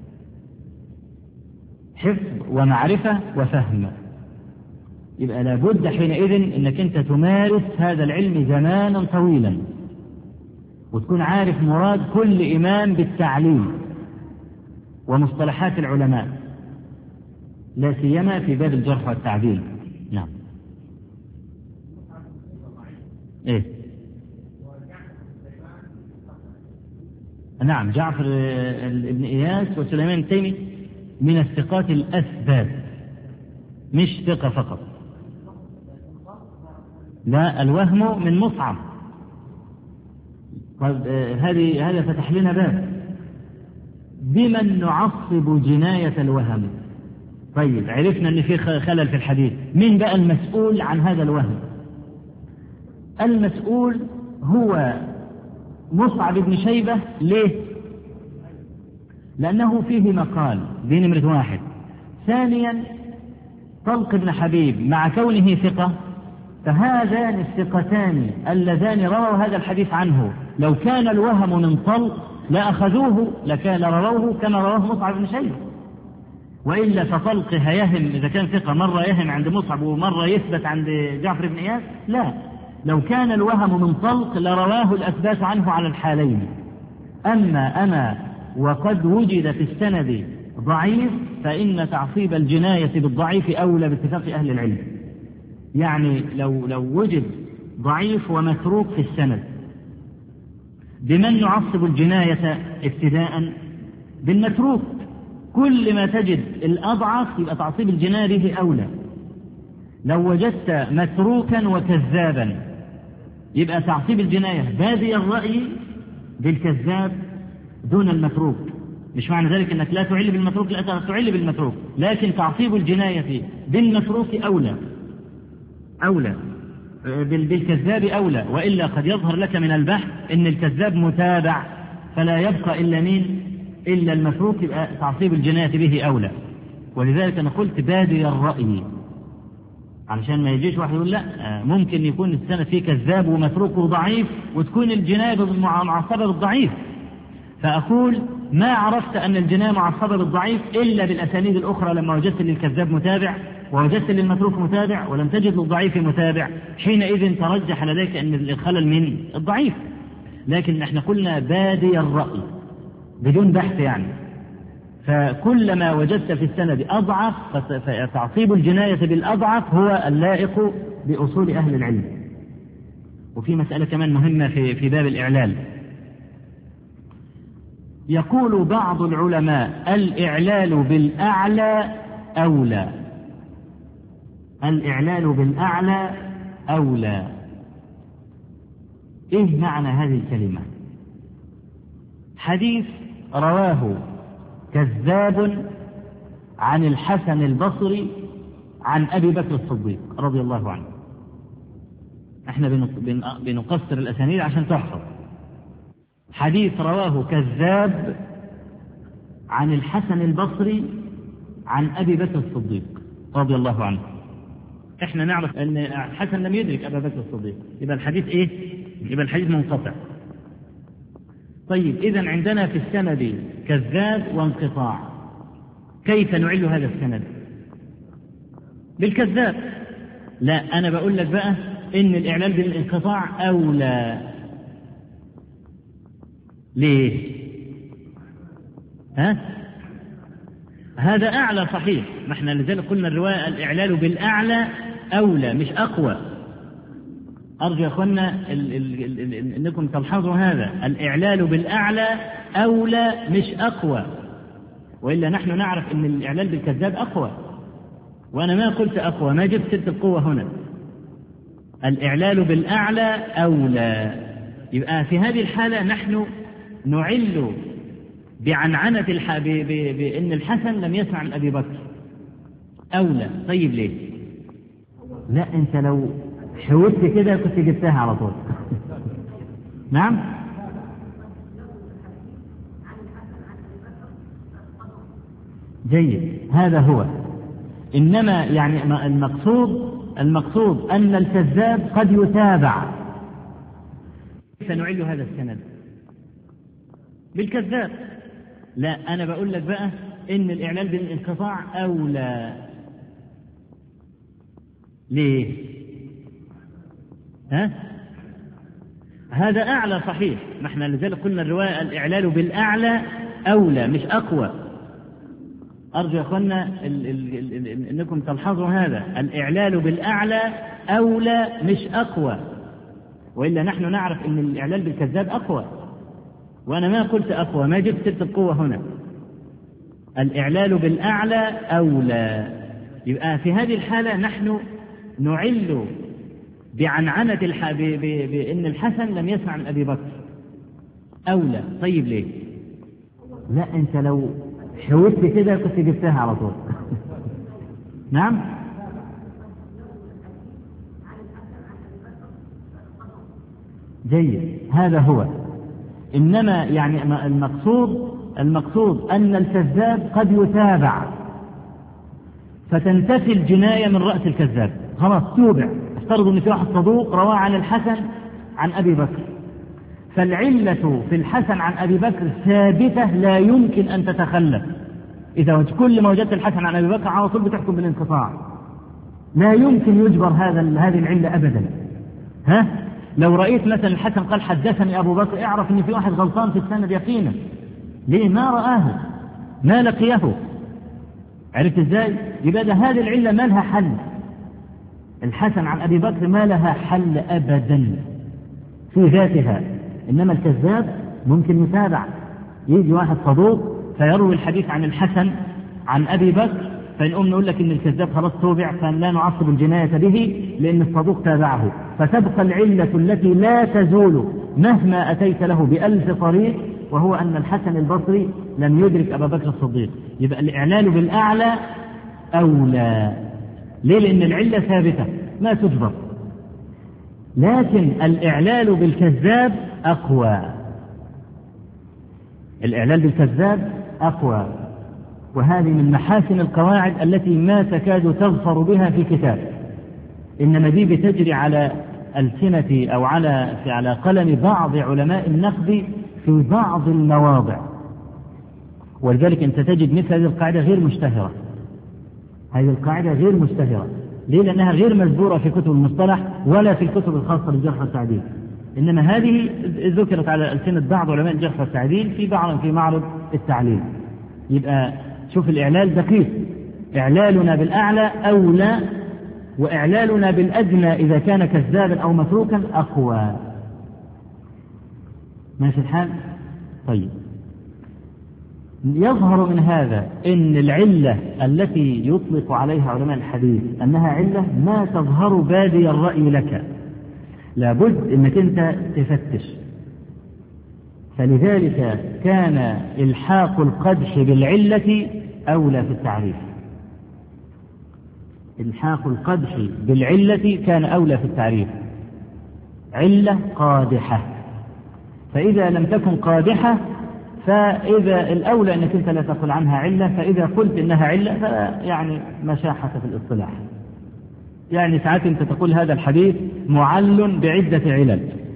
حفظ ومعرفة وفهم. يبقى لابد حينئذ أنك أنت تمارس هذا العلم زمانا طويلا وتكون عارف مراد كل إمام بالتعليم ومصطلحات العلماء لا سيما في باب الجرح والتعديل. نعم. إيه؟ نعم، جعفر بن إياس وسليمان التيمي من الثقات الأثبات، مش ثقة فقط. لا، الوهم من مصعب. طيب هذا فتح لنا باب بمن نعصب جناية الوهم. طيب عرفنا أن في خلل في الحديث، من بقى المسؤول عن هذا الوهم؟ المسؤول هو مصعب بن شيبة. ليه؟ لأنه فيه مقال، دي نمرة واحد. ثانيا طلق بن حبيب مع كونه ثقة فهذان الثقتان اللذان رووا هذا الحديث عنه لو كان الوهم من طلق لأخذوه لرووه كما رواه مصعب بن شيبة، وإلا فطلق هيهم إذا كان ثقة مرة يهم عند مصعب ومرة يثبت عند جعفر بن إياس، لا، لو كان الوهم من طلق لرواه الأثبات عنه على الحالين. أما وقد وجد في السند ضعيف فإن تعصيب الجناية بالضعيف أولى باتفاق أهل العلم. يعني لو وجد ضعيف ومتروك في السند، بمن نعصب الجناية ابتداء؟ بالمتروك. كل ما تجد الأضعف يبقى تعصيب الجناية به أولى. لو وجدت متروكا وكذابا يبقى تعصيب الجناية بادي الرأي بالكذاب دون المتروك. مش معنى ذلك أنك لا تعل بالمتروك، لا تعل بالمتروك، لكن تعصيب الجناية بالمتروك أولى بالكذاب أولى، وإلا قد يظهر لك من البحث أن الكذاب متابع فلا يبقى إلا مين؟ إلا المتروك، يبقى تعصيب الجناية به أولى. ولذلك أنا قلت بادي الرأي علشان ما يجيش واحد يقول لا ممكن يكون السنة فيه كذاب ومتروك وضعيف وتكون الجناية معصبة بالضعيف. فأقول ما عرفت أن الجناية معصبة بالضعيف إلا بالأسانيد الأخرى لما وجدت للكذاب متابع ووجدت للمتروك متابع ولم تجد للضعيف متابع، حينئذ ترجح لديك أن الخلل من الضعيف. لكن احنا قلنا بادي الرأي بدون بحث يعني. فكلما وجدت في السند أضعف فتعصيب الجناية بالأضعف هو اللائق بأصول أهل العلم. وفي مسألة كمان مهمة في باب الإعلال. يقول بعض العلماء الإعلال بالأعلى أولى. الإعلال بالأعلى أولى. إيه معنى هذه الكلمة؟ حديث رواه كذاب عن الحسن البصري عن أبي بكر الصديق رضي الله عنه. احنا بنقصر الأسانيد عشان تحفظ. حديث رواه كذاب عن الحسن البصري عن أبي بكر الصديق رضي الله عنه. احنا نعرف أن الحسن لم يدرك أبا بكر الصديق، يبقى الحديث إيه؟ يبقى الحديث منقطع. طيب إذن عندنا في السند كذاب وانقطاع، كيف نعل هذا السند؟ بالكذاب. لا، أنا بقول لك بقى إن الإعلال بالانقطاع أولى. ليه؟ هذا أعلى صحيح. ما احنا لذلك قلنا الرواية الإعلال بالأعلى أولى مش أقوى. أرجو يا أخوانا أنكم تلحظوا هذا، الإعلال بالأعلى أولى مش أقوى، وإلا نحن نعرف أن الإعلال بالكذاب أقوى، وأنا ما قلت أقوى، ما جبت ست القوة هنا. الإعلال بالأعلى أولى. يبقى في هذه الحالة نحن نعل بعنعنة بأن الحسن لم يسمع من أبي بكر أولى. طيب ليه؟ لا، أنت لو حوت كده كنت جبتها على طول. نعم، جيد، هذا هو. إنما يعني المقصود أن الكذاب قد يتابع. كيف نعل هذا السند؟ بالكذاب. لا، أنا بقول لك بقى إن الإعلال بالانقطاع أولى. ليه؟ هذا أعلى صحيح. ما احنا لذلك قلنا الرواية الإعلال بالأعلى أولى مش أقوى. أرجو يا أخوانا أنكم تلحظوا هذا، الإعلال بالأعلى أولى مش أقوى، وإلا نحن نعرف أن الإعلال بالكذاب أقوى، وأنا ما قلت أقوى، ما جبت ست القوة هنا. الإعلال بالأعلى أولى. يبقى في هذه الحالة نحن نعل بعنعنة بأن الحسن لم يسمع من أبي بكر أولى. طيب ليه؟ لا، أنت لو حوت كده كنت جبتها على طول. نعم، جيد، هذا هو. إنما يعني المقصود أن الكذاب قد يتابع فتنتفي الجناية من رأس الكذاب، خلاص توبع، افترض أن في واحد صدوق رواه عن الحسن عن أبي بكر، فالعلة في الحسن عن أبي بكر ثابتة لا يمكن أن تتخلف. إذا كل ما وجدت الحسن عن أبي بكر على طول بتحكم بالانقطاع، لا يمكن يجبر هذه العلة أبدا. لو رأيت مثلا الحسن قال حدثني أبو بكر، اعرف أن في واحد غلطان في السند يقينا. ليه؟ ما رآه، ما لقيه. عرفت إزاي؟ يبقى هذه العلة ما لها حل. الحسن عن أبي بكر ما لها حل أبدا في ذاتها. إنما الكذاب ممكن يتابع، يجي واحد صدوق فيروي الحديث عن الحسن عن أبي بكر، فنقوم نقول لك إن الكذاب خلاص توبع، فلا نعصب الجناية به لأن الصدوق تابعه، فتبقى العلة التي لا تزول مهما أتيت له بألف طريق، وهو أن الحسن البصري لم يدرك أبا بكر الصديق. يبقى الإعلال بالأعلى أولى. ليه؟ لأن العلة ثابتة ما تجبر، لكن الإعلال بالكذاب أقوى. الإعلال بالكذاب أقوى، وهذه من محاسن القواعد التي ما تكاد تظفر بها في كتاب، إنما دي بتجري على ألسنة أو على قلم بعض علماء النقد في بعض المواضع، ولذلك أنت تجد مثل هذه القاعدة غير مشتهرة. هذه القاعدة غير مشتهرة. ليه؟ لأنها غير مذكورة في كتب المصطلح ولا في الكتب الخاصة بالجرح والتعديل، إنما هذه ذكرت على ألسنة بعض علماء الجرح والتعديل في معرض التعليل. يبقى شوف الإعلال دقيق، إعلالنا بالأعلى أولى، وإعلالنا بالأدنى إذا كان كذابا أو متروكا أقوى. ماشي الحال؟ طيب، يظهر من هذا إن العلة التي يطلق عليها علماء الحديث أنها علة ما تظهر بادي الرأي لك، لابد أنك أنت تفتش. فلذلك كان إلحاق القدح بالعلة أولى في التعريف. إلحاق القدح بالعلة كان أولى في التعريف. علة قادحة، فإذا لم تكن قادحة فإذا الأولى أنك أنت لا تقول عنها علة، فإذا قلت إنها علة فيعني مشاحة في الاصطلاح. يعني ساعات أنت تقول هذا الحديث معل بعدة علل،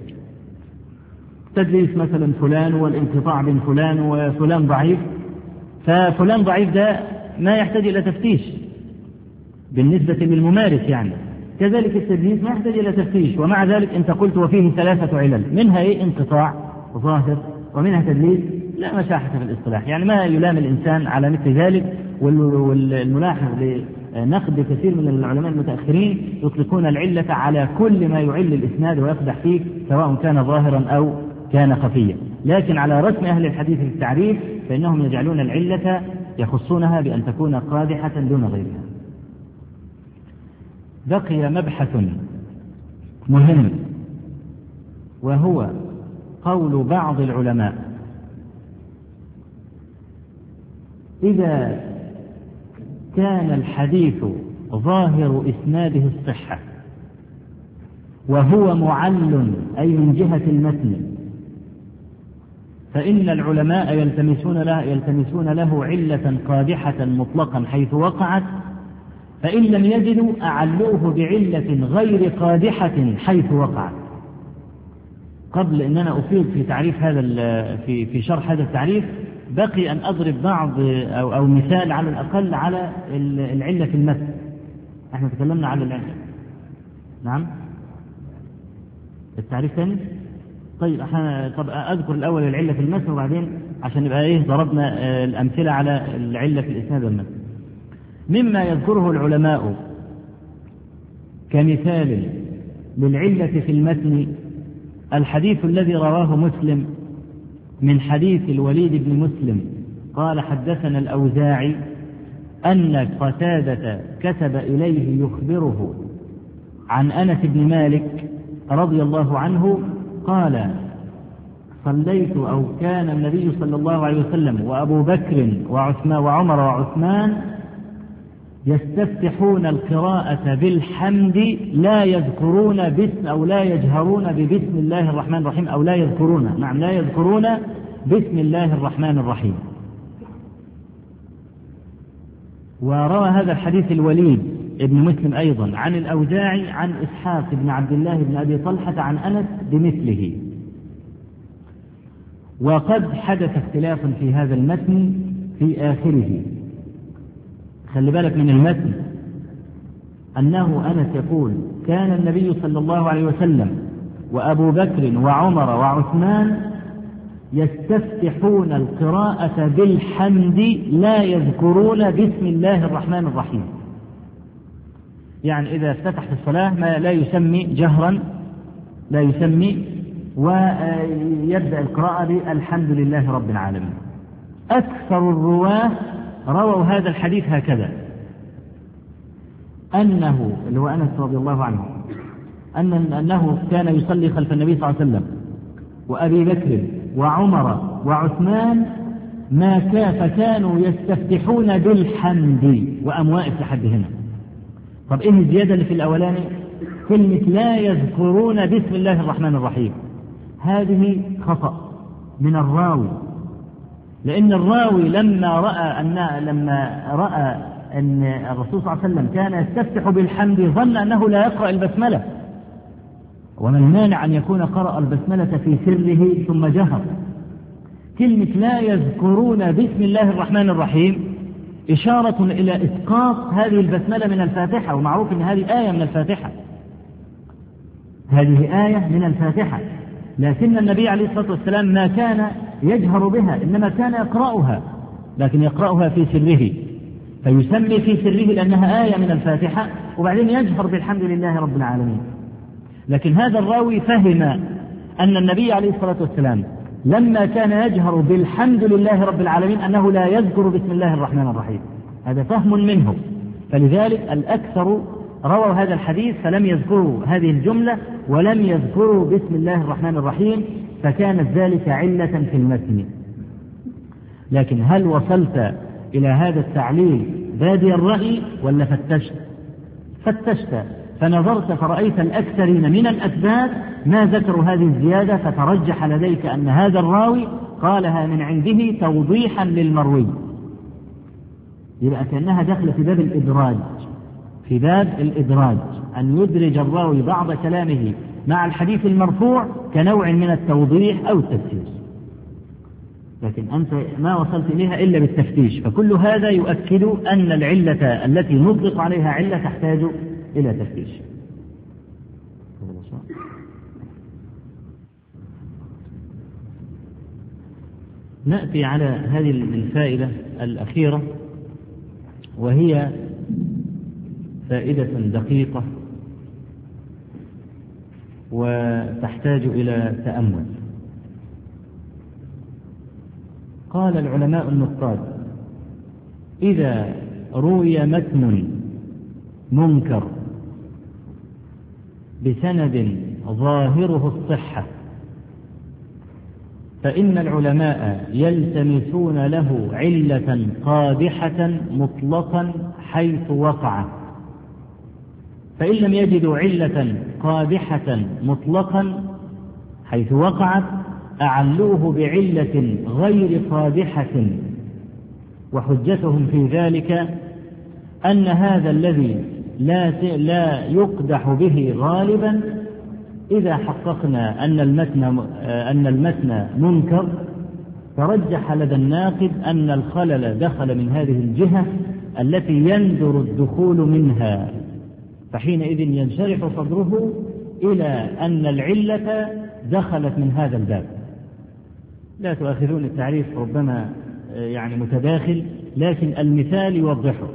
تدليس مثلا فلان والانقطاع بين فلان وفلان ضعيف، ففلان ضعيف ده ما يحتاج إلى تفتيش بالنسبة للممارس، يعني كذلك التدليس ما يحتاج إلى تفتيش، ومع ذلك أنت قلت وفيه 3 علل، منها انقطاع ظاهر ومنها تدليس، لا مشاحة في الاصطلاح. يعني ما يلام الإنسان على مثل ذلك. والملاحظ لنقد كثير من العلماء المتأخرين يطلقون العلة على كل ما يعل الإسناد ويقدح فيه، سواء كان ظاهرا أو كان خفيا. لكن على رسم أهل الحديث في التعريف فإنهم يجعلون العلة يخصونها بأن تكون قادحة دون غيرها. بقي مبحث مهم، وهو قول بعض العلماء: إذا كان الحديث ظاهر إسناده الصحة وهو معل أي من جهة المتن، فإن العلماء يلتمسون له علة قادحة مطلقا حيث وقعت، فإن لم يجدوا أعلوه بعلة غير قادحة حيث وقعت. قبل أن أنا أفيد في تعريف هذا في شرح هذا التعريف، بقي أن أضرب بعض أو مثال على الأقل على العلة في المتن. احنا تكلمنا على العلة. نعم، التعريف ثاني. طيب أذكر الأول العلة في المتن، وبعدين عشان نبقى ضربنا الأمثلة على العلة في الإسناد والمتن. مما يذكره العلماء كمثال للعلة في المتن الحديث الذي رواه مسلم من حديث الوليد بن مسلم قال: حدثنا الأوزاعي أن قتادة كتب إليه يخبره عن أنس بن مالك رضي الله عنه قال: صليت أو كان النبي صلى الله عليه وسلم وأبو بكر وعمر وعثمان يستفتحون القراءة بالحمد لا يذكرون لا يجهرون ببسم الله الرحمن الرحيم، أو لا يذكرون بسم الله الرحمن الرحيم. وروى هذا الحديث الوليد ابن مسلم أيضا عن الأوزاعي عن إسحاق بن عبد الله بن أبي طلحة عن أنس بمثله. وقد حدث اختلاف في هذا المتن في آخره. خلي بالك من المتن، أنه أنس يقول: كان النبي صلى الله عليه وسلم وأبو بكر وعمر وعثمان يستفتحون القراءة بالحمد لا يذكرون بسم الله الرحمن الرحيم. يعني إذا افتتح في الصلاة ما لا يسمي جهرا، لا يسمي، ويبدأ القراءة بالحمد لله رب العالمين. أكثر الرواة رووا هذا الحديث هكذا، أنه اللي هو أنس رضي الله عنه أنه كان يصلي خلف النبي صلى الله عليه وسلم وأبي بكر وعمر وعثمان فكانوا يستفتحون بالحمد، وأم واقف لحد هنا. طب إيه الزيادة اللي في الأولاني؟ كلمة لا يذكرون بسم الله الرحمن الرحيم، هذه خطأ من الراوي، لأن الراوي لما رأى أن الرسول صلى الله عليه وسلم كان يستفتح بالحمد ظن أنه لا يقرأ البسملة، وما المانع أن يكون قرأ البسملة في سره ثم جهر. كلمة لا يذكرون بسم الله الرحمن الرحيم إشارة إلى إسقاط هذه البسملة من الفاتحة، ومعروف أن هذه آية من الفاتحة، هذه آية من الفاتحة، لكن النبي عليه الصلاة والسلام ما كان يجهر بها، إنما كان يقرأها، لكن يقرأها في سره، فيسمي في سره لأنها آية من الفاتحة، وبعدين يجهر بالحمد لله رب العالمين. لكن هذا الراوي فهم أن النبي عليه الصلاة والسلام لما كان يجهر بالحمد لله رب العالمين أنه لا يذكر بسم الله الرحمن الرحيم، هذا فهم منه، فلذلك الأكثر رووا هذا الحديث فلم يذكروا هذه الجملة ولم يذكروا بسم الله الرحمن الرحيم، فكانت ذلك علة في المتن. لكن هل وصلت إلى هذا التعليل بادي الرأي ولا فتشت فنظرت فرأيت الأكثرين من الأثبات ما ذكروا هذه الزيادة، فترجح لديك أن هذا الراوي قالها من عنده توضيحا للمروي، يبقى كأنها دخل في باب الإدراج، في باب الإدراج أن يدرج الراوي بعض كلامه مع الحديث المرفوع كنوع من التوضيح أو التفسير، لكن أنت ما وصلت إليها إلا بالتفتيش. فكل هذا يؤكد أن العلة التي نطلق عليها علة تحتاج إلى تفتيش. نأتي على هذه الفائدة الأخيرة، وهي فائدة دقيقة وتحتاج إلى تأمل. قال العلماء النقاد: إذا روي متن منكر بسند ظاهره الصحة فإن العلماء يلتمسون له علة قادحة مطلقا حيث وقع، فإن لم يجدوا علة قادحة مطلقا حيث وقعت أعلوه بعلة غير قادحة، وحجتهم في ذلك أن هذا الذي لا يقدح به غالبا إذا حققنا أن المتن منكر فرجح لدى الناقد أن الخلل دخل من هذه الجهة التي يندر الدخول منها، فحينئذ ينشرح صدره إلى أن العلة دخلت من هذا الباب. لا تؤاخذون التعريف ربما يعني متداخل، لكن المثال يوضحه.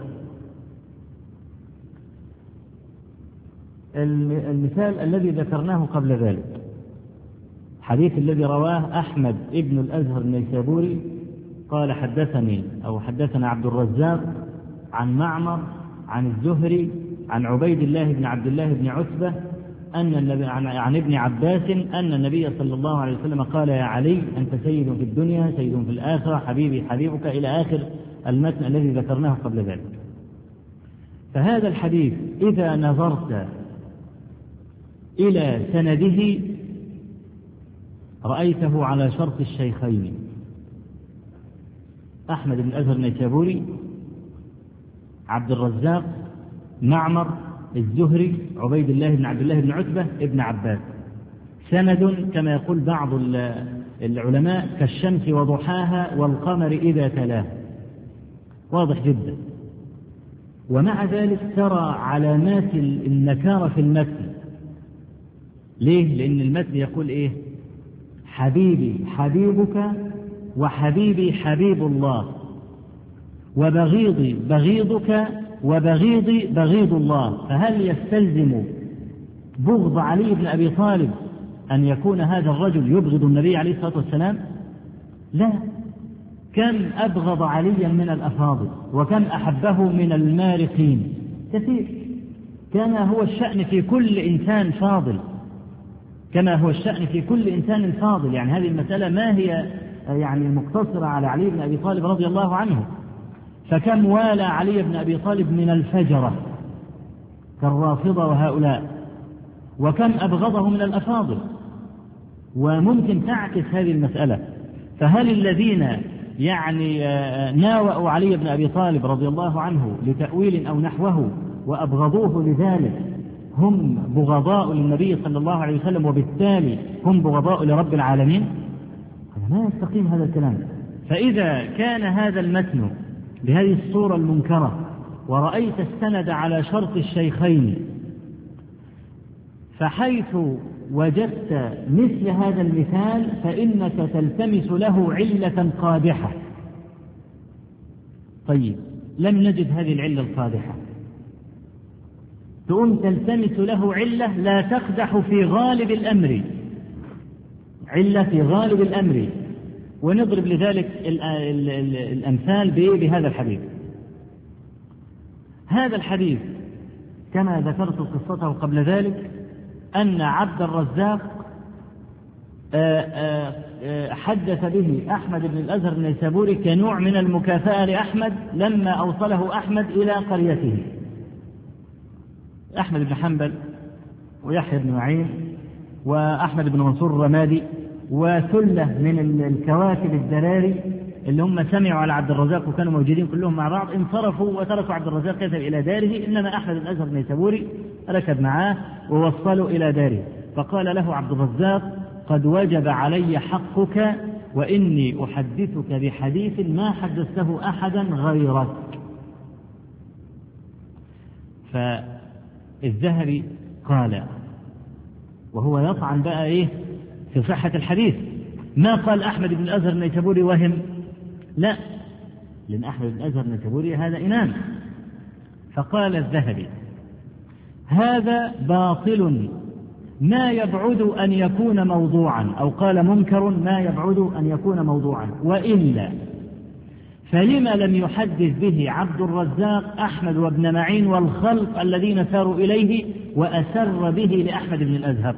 المثال الذي ذكرناه قبل ذلك حديث الذي رواه أحمد ابن الأزهر النيسابوري قال حدثنا عبد الرزاق عن معمر عن الزهري عن عبيد الله بن عبد الله بن عتبة عن ابن عباس أن النبي صلى الله عليه وسلم قال: يا علي أنت سيد في الدنيا سيد في الآخرة، حبيبي حبيبك، إلى آخر المتن الذي ذكرناه قبل ذلك. فهذا الحديث إذا نظرت إلى سنده رأيته على شرط الشيخين، أحمد بن الأزهر النيسابوري، عبد الرزاق معمر، الزهري، عبيد الله بن عبد الله بن عتبة، ابن عباس. سند كما يقول بعض العلماء كالشمس وضحاها والقمر إذا تلاها، واضح جدا. ومع ذلك ترى علامات النكارة في المتن. ليه؟ لأن المتن يقول إيه؟ حبيبي حبيبك، وحبيبي حبيب الله، وبغيضي بغيضك، وبغيضي بغيض الله. فهل يستلزم بغض علي بن أبي طالب أن يكون هذا الرجل يبغض النبي عليه الصلاة والسلام؟ لا. كم أبغض عليا من الأفاضل، وكم أحبه من المارقين، كثير. كان هو الشأن في كل إنسان فاضل، كما هو الشأن في كل إنسان فاضل. يعني هذه المسألة ما هي يعني مقتصرة على علي بن أبي طالب رضي الله عنه. فكم والى علي بن أبي طالب من الفجرة كالرافضة وهؤلاء، وكم أبغضه من الأفاضل. وممكن تعكس هذه المسألة. فهل الذين يعني ناوأوا علي بن أبي طالب رضي الله عنه لتأويل أو نحوه وأبغضوه لذلك هم بغضاء للنبي صلى الله عليه وسلم، وبالتالي هم بغضاء لرب العالمين؟ هذا ما يستقيم هذا الكلام. فإذا كان هذا المتن بهذه الصورة المنكرة، ورأيت السند على شرط الشيخين، فحيث وجدت مثل هذا المثال فإنك تلتمس له علة قادحة. طيب، لم نجد هذه العلة القادحة، تقوم تلتمس له علة لا تقدح في غالب الأمر، علة في غالب الأمر. ونضرب لذلك الأمثال بهذا الحديث. هذا الحديث كما ذكرت قصته قبل ذلك، أن عبد الرزاق حدث به أحمد بن الأزهر النيسابوري كنوع من المكافأة لأحمد لما أوصله أحمد إلى قريته. أحمد بن حنبل ويحيى بن معين وأحمد بن منصور الرمادي وثلة من الكواكب الدراري اللي هم سمعوا على عبد الرزاق وكانوا موجودين كلهم مع بعض، انصرفوا وتركوا عبد الرزاق يذهب إلى داره، إنما أحمد بن الأزهر النيسابوري ركب معاه ووصلوا إلى داره. فقال له عبد الرزاق: قد وجب علي حقك، وإني أحدثك بحديث ما حدثته أحدا غيرك. فالذهبي قال، وهو يطعن بقى إيه في صحة الحديث، ما قال أحمد بن الأزهر النيسابوري وهم، لا، لأن أحمد بن الأزهر النيسابوري هذا إمام. فقال الذهبي: هذا باطل ما يبعد أن يكون موضوعا، أو قال منكر ما يبعد أن يكون موضوعا، وإلا فلما لم يحدث به عبد الرزاق أحمد وابن معين والخلق الذين ساروا إليه وأسر به لأحمد بن الأزهر؟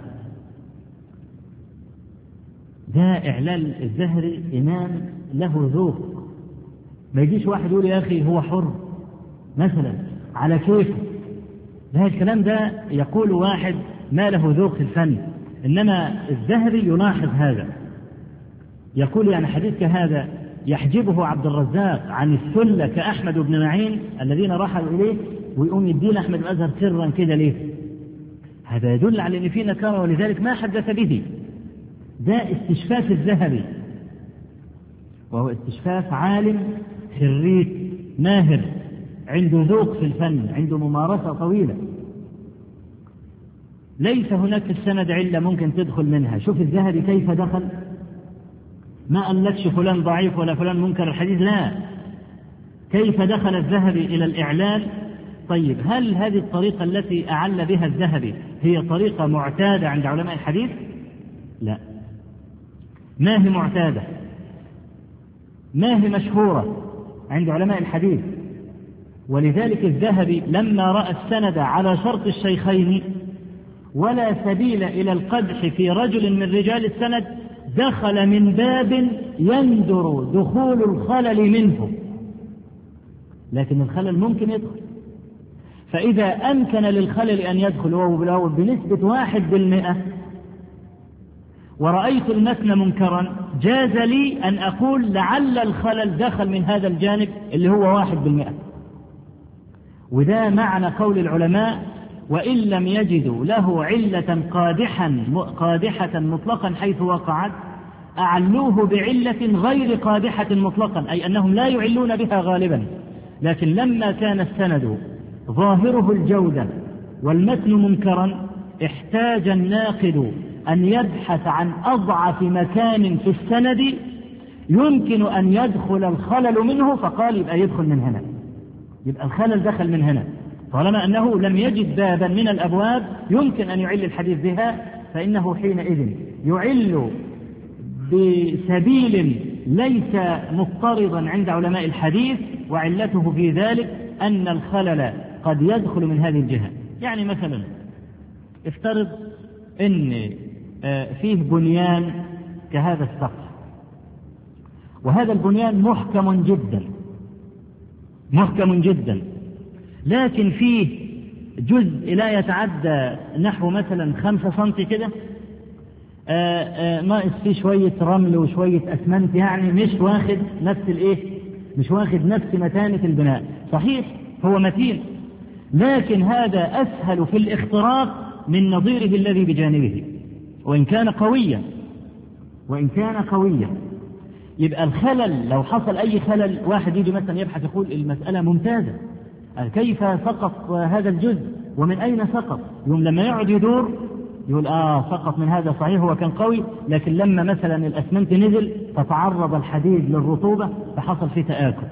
ده إعلال الزهري إمام له ذوق. ما يجيش واحد يقول يا أخي هو حر مثلا على كيفه، ده الكلام ده يقول واحد ما له ذوق في الفن. إنما الزهري يلاحظ هذا، يقول يعني حديث كهذا يحجبه عبد الرزاق عن الثلة كأحمد بن معين الذين رحلوا إليه، ويقوم يدين أحمد بن الأزهر سرا كده ليه؟ هذا يدل على أن فيه نكارة، ولذلك ما حدث به. ده استشفاف الذهبي، وهو استشفاف عالم خريج ماهر عنده ذوق في الفن، عنده ممارسة طويلة. ليس هناك في السند علة ممكن تدخل منها. شوف الذهبي كيف دخل، ما قالكش فلان ضعيف ولا فلان منكر الحديث، لا، كيف دخل الذهبي إلى الإعلال. طيب، هل هذه الطريقة التي أعل بها الذهبي هي طريقة معتادة عند علماء الحديث؟ لا، ما هي معتادة، ما هي مشهورة عند علماء الحديث. ولذلك الذهبي لما رأى السند على شرط الشيخين ولا سبيل إلى القدح في رجل من رجال السند، دخل من باب يندر دخول الخلل منه، لكن الخلل ممكن يدخل. فإذا أمكن للخلل أن يدخل وهو بنسبة 1%، ورأيت المتن منكرا، جاز لي أن أقول لعل الخلل دخل من هذا الجانب اللي هو 1%. وده معنى قول العلماء: وإن لم يجدوا له علة قادحة مطلقا حيث وقعت أعلوه بعلة غير قادحة مطلقا، أي أنهم لا يعلون بها غالبا، لكن لما كان السند ظاهره الجودة والمتن منكرا احتاج الناقد أن يبحث عن أضعف مكان في السند يمكن أن يدخل الخلل منه، فقال يبقى يدخل من هنا، يبقى الخلل دخل من هنا. طالما أنه لم يجد بابا من الأبواب يمكن أن يعل الحديث بها، فإنه حينئذ يعل بسبيل ليس مضطردا عند علماء الحديث، وعلته في ذلك أن الخلل قد يدخل من هذه الجهة. يعني مثلا افترض أن فيه بنيان كهذا السقف، وهذا البنيان محكم جدا، لكن فيه جزء لا يتعدى نحو مثلا 5 سنتي كده، ناقص فيه شوية رمل وشوية أسمنت، يعني مش واخد نفس متانة البناء. صحيح هو متين، لكن هذا أسهل في الاختراق من نظيره الذي بجانبه وإن كان قويا. يبقى الخلل لو حصل أي خلل، واحد يجي مثلا يبحث يقول المسألة ممتازة، كيف سقط هذا الجزء ومن أين سقط؟ يوم لما يقعد يدور يقول سقط من هذا، صحيح هو كان قوي، لكن لما مثلا الأسمنت نزل فتعرض الحديد للرطوبة فحصل فيه تآكل،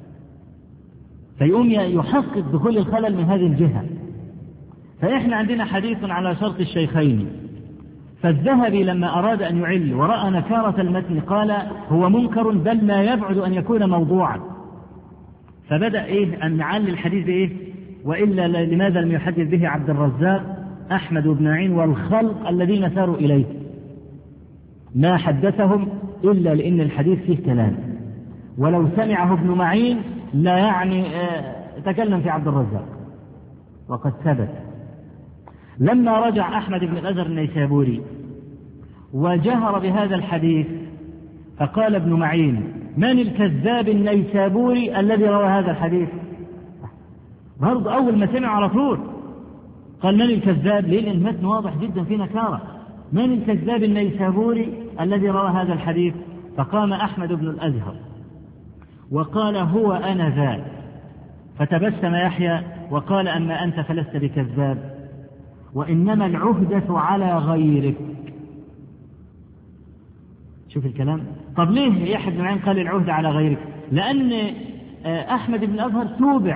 فيقوم يحقق دخول الخلل من هذه الجهة. فإحنا عندنا حديث على شرط الشيخين، فالذهبي لما أراد أن يعل ورأى نكارة المتن قال هو منكر بل لا يبعد أن يكون موضوعا، فبدأ أن نعلل الحديث وإلا لماذا لم يحدث به عبد الرزاق أحمد بن معين والخلق الذين ساروا إليه؟ ما حدثهم إلا لأن الحديث فيه كلام، ولو سمعه ابن معين لا تكلم في عبد الرزاق، وقد ثبت. لما رجع أحمد بن الأزهر النيسابوري وجهر بهذا الحديث فقال ابن معين: من الكذاب النيسابوري الذي روى هذا الحديث؟ برضه أول ما سمع على طول قال: من الكذاب؟ لأن المتن واضح جدا في نكارة. من الكذاب النيسابوري الذي روى هذا الحديث؟ فقام أحمد بن الأزهر وقال: هو أنا ذا. فتبسم يحيى وقال: أما أنت فلست بكذاب، وإنما العهدة على غيرك. شوف الكلام. طب ليه يحيى بن معين قال العهدة على غيرك؟ لأن أحمد بن الأزهر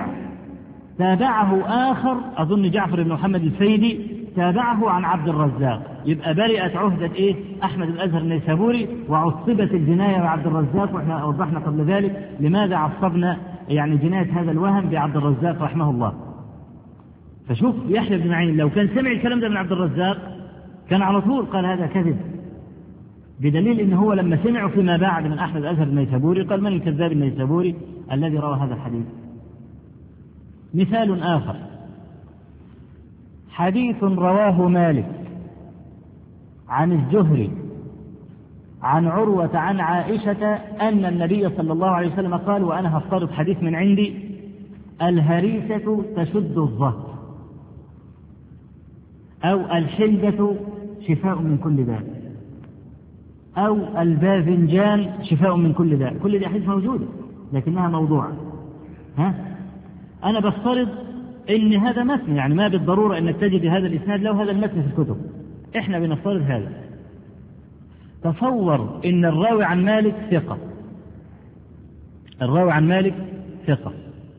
تابعه آخر، أظن جعفر بن محمد الفيدي، تابعه عن عبد الرزاق، يبقى برئت عهدة أحمد بن الأزهر النيسابوري، وعصبت الجناية بعبد الرزاق. وإحنا وضحنا قبل ذلك لماذا عصبنا جناية هذا الوهم بعبد الرزاق رحمه الله. فشوف يحيى بن معين لو كان سمع الكلام ده من عبد الرزاق كان على طول قال هذا كذب، بدليل إن هو لما سمعوا فيما بعد من أحمد الأزهر النيسابوري قال: من الكذاب النيسابوري الذي روى هذا الحديث. مثال آخر: حديث رواه مالك عن الزهري عن عروة عن عائشة أن النبي صلى الله عليه وسلم قال، وأنا هفترض حديث من عندي: الهريسة تشد الظهر، أو الحلبة شفاء من كل داء، أو الباذنجان شفاء من كل داء. كل دي أحاديث موجودة لكنها موضوعة. أنا بفترض إن هذا متن، ما بالضرورة أنك تجد هذا الإسناد له هذا المتن في الكتب، إحنا بنفترض هذا. تصور إن الراوي عن مالك ثقة،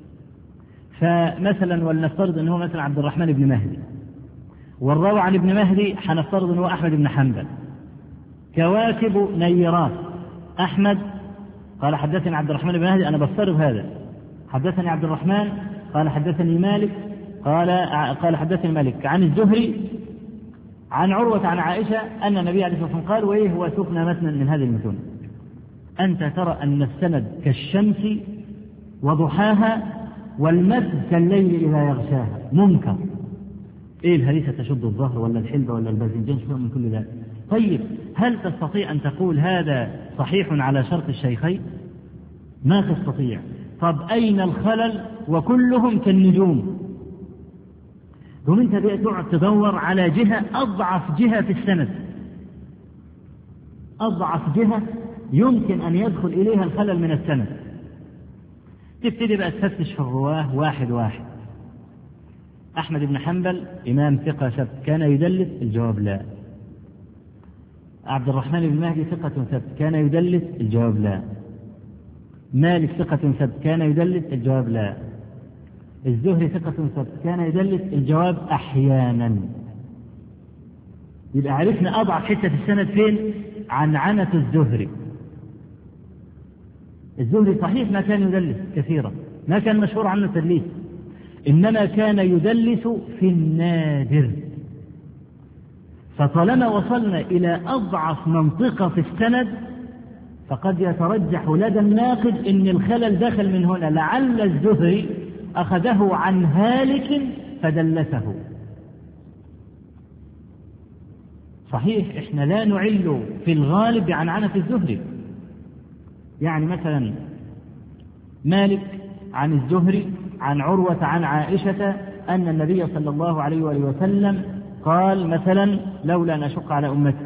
فمثلا ولنفترض أنه مثلا عبد الرحمن بن مهدي، والراوي عن ابن مهدي حنفترض أنه أحمد بن حنبل، كواكب نيرات. أحمد قال حدثني عبد الرحمن بن مهدي، أنا بفترض هذا، حدثني عبد الرحمن قال حدثني مالك قال حدثني مالك عن الزهري عن عروة عن عائشة أن النبي عليه الصلاة والسلام قال: هو سكن متنا من هذه المتون. أنت ترى أن السند كالشمس وضحاها، والمتن كالليل إذا يغشاها، منكر. الهريسة تشد الظهر ولا الحلبة ولا الباذنجان شفاء من كل ذلك. طيب هل تستطيع أن تقول هذا صحيح على شرط الشيخين؟ ما تستطيع. طب أين الخلل؟ وكلهم كالنجوم، ثم أنت تقعد تدور على جهة أضعف جهة في السند، أضعف جهة يمكن أن يدخل إليها الخلل من السند، تبتدي بقى تفتش في الرواه واحد واحد. أحمد بن حنبل إمام ثقة ثبت كان يدلس؟ الجواب لا. عبد الرحمن بن مهدي ثقة ثبت كان يدلس؟ الجواب لا. مالك ثقة ثبت كان يدلس؟ الجواب لا. الزهري ثقة ثبت كان يدلس؟ الجواب أحيانا. يبقى عرفنا أضعف حتة في السند فين؟ عنعنة الزهري. الزهري صحيح ما كان يدلس كثيرا، ما كان مشهور عنه التدليس، إنما كان يدلس في النادر. فطالما وصلنا إلى أضعف منطقة في السند فقد يترجح لدى الناقد إن الخلل دخل من هنا، لعل الزهري أخذه عن هالك فدلسه. صحيح إحنا لا نعل في الغالب بعنعنة الزهري، يعني مثلا مالك عن الزهري عن عروة عن عائشة أن النبي صلى الله عليه وآله وسلم قال مثلا لولا أن أشق على أمتي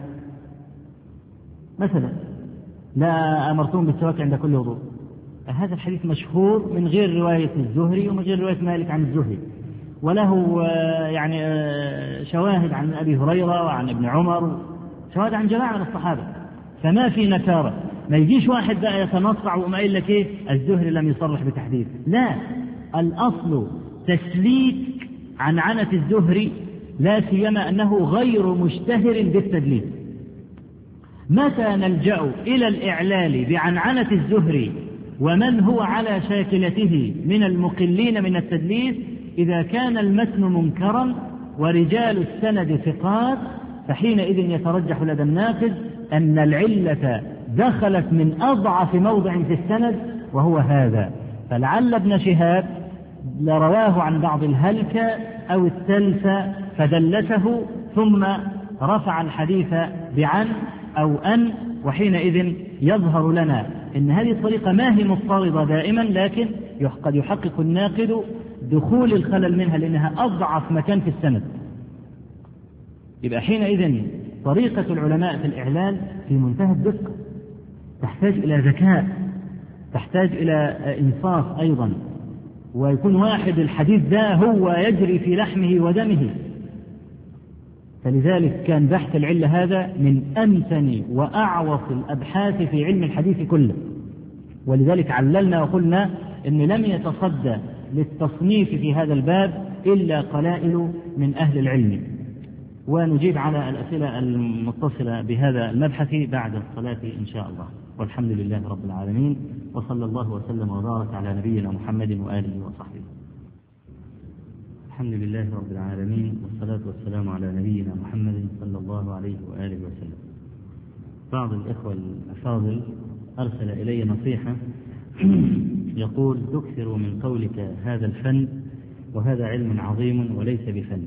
مثلا لا أمرتهم بالسواك عند كل وضوء. هذا الحديث مشهور من غير رواية الزهري ومن غير رواية مالك عن الزهري، وله يعني شواهد عن أبي هريرة وعن ابن عمر، شواهد عن جماعة من الصحابة، فما في نكارة. ما يجيش واحد بقى يتنطع وما قايل لك ايه الزهري لم يصرح بتحديث، لا، الأصل تسليك عنعنة الزهري، لا سيما أنه غير مشتهر بالتدليس. متى نلجأ إلى الإعلال بعنعنة الزهري ومن هو على شاكلته من المقلين من التدليس؟ إذا كان المتن منكرا ورجال السند ثقات، فحينئذ يترجح لدى الناقد أن العلة دخلت من أضعف موضع في السند وهو هذا. فلعل ابن شهاب لرواه عن بعض الهلكة أو التلف فدلسه ثم رفع الحديث بعن أو أن، وحينئذ يظهر لنا أن هذه الطريقة ما هي مضطردة دائما، لكن قد يحقق الناقد دخول الخلل منها لأنها أضعف مكان في السند. يبقى حينئذ طريقة العلماء في الإعلال في منتهى الدقة، تحتاج إلى ذكاء، تحتاج إلى إنصاف أيضا، ويكون واحد الحديث ده هو يجري في لحمه ودمه. فلذلك كان بحث العلة هذا من أمتن وأعوص الأبحاث في علم الحديث كله، ولذلك عللنا وقلنا إن لم يتصدى للتصنيف في هذا الباب إلا قلائل من أهل العلم. ونجيب على الأسئلة المتصلة بهذا المبحث بعد الصلاة إن شاء الله. والحمد لله رب العالمين، وصلى الله وسلم وبارك على نبينا محمد وآله وصحبه. الحمد لله رب العالمين، والصلاة والسلام على نبينا محمد صلى الله عليه وآله وسلم. بعض الإخوة الأفاضل أرسل إلي نصيحة يقول: تكثر من قولك هذا الفن وهذا علم عظيم وليس بفن.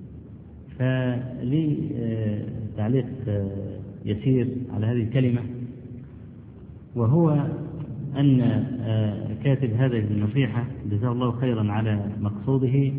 فلي تعليق يسير على هذه الكلمة، وهو أن كاتب هذه النصيحة جزاه الله خيرا على مقصوده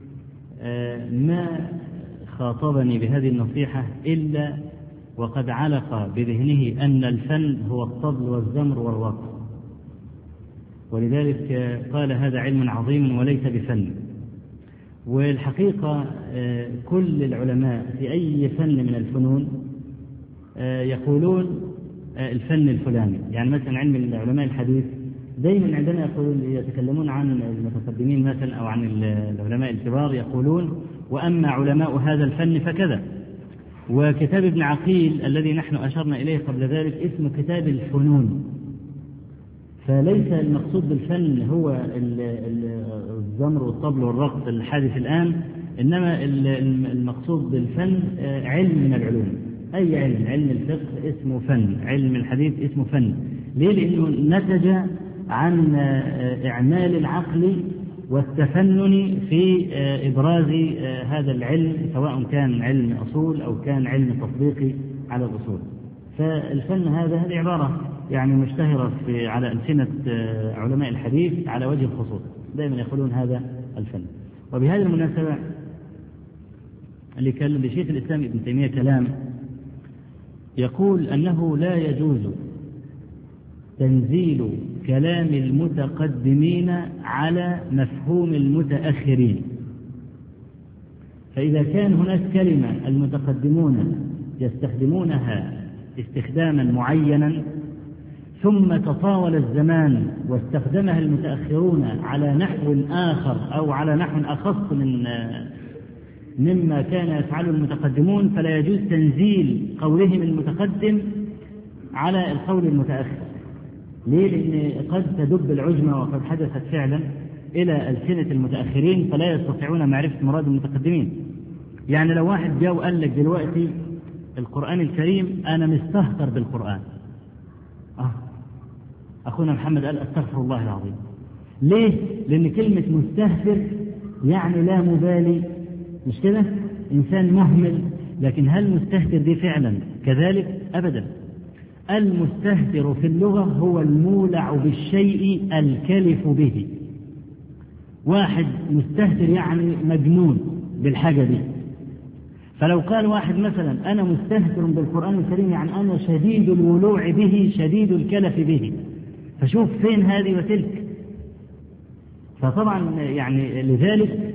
ما خاطبني بهذه النصيحة إلا وقد علق بذهنه أن الفن هو الطبل والزمر والوقف، ولذلك قال هذا علم عظيم وليس بفن. والحقيقة كل العلماء في أي فن من الفنون يقولون الفن الفلاني. يعني مثلا علم العلماء الحديث دائما عندما يتكلمون عن المتقدمين مثلا أو عن العلماء الكبار يقولون وأما علماء هذا الفن فكذا. وكتاب ابن عقيل الذي نحن أشرنا إليه قبل ذلك اسمه كتاب الفنون، فليس المقصود بالفن هو الزمر والطبل والرقص الحادث الآن، إنما المقصود بالفن علم من العلوم. أي علم، علم الفقه اسمه فن، علم الحديث اسمه فن. ليه؟ لأنه نتج عن إعمال العقل والتفنن في إبراز هذا العلم، سواء كان علم أصول أو كان علم تطبيقي على الأصول. فالفن هذه عبارة يعني مشتهرة على ألسنة علماء الحديث على وجه الخصوص، دائما يقولون هذا الفن. وبهذه المناسبة اللي كان لشيخ الإسلام ابن تيمية كلام يقول أنه لا يجوز تنزيل كلام المتقدمين على مفهوم المتأخرين، فإذا كان هناك كلمة المتقدمون يستخدمونها استخداما معينا ثم تطاول الزمان واستخدمها المتأخرون على نحو آخر أو على نحو أخص مما كان يفعله المتقدمون، فلا يجوز تنزيل قولهم المتقدم على القول المتأخر. ليه؟ لأن قد تدب العجمة وقد حدثت فعلا إلى ألسنة المتأخرين فلا يستطيعون معرفة مراد المتقدمين. يعني لو واحد جاء وقال لك دلوقتي القرآن الكريم أنا مستهتر بالقرآن، أخونا محمد قال أستغفر الله العظيم. ليه؟ لأن كلمة مستهتر يعني لا مبالي، مش كده؟ إنسان مهمل. لكن هل مستهتر دي فعلا كذلك؟ أبدا. المستهتر في اللغة هو المولع بالشيء الكلف به. واحد مستهتر يعني مجنون بالحاجة دي. فلو قال واحد مثلا أنا مستهتر بالقرآن الكريم يعني أنا شديد الولوع به شديد الكلف به، فشوف فين هذه وتلك. فطبعا يعني لذلك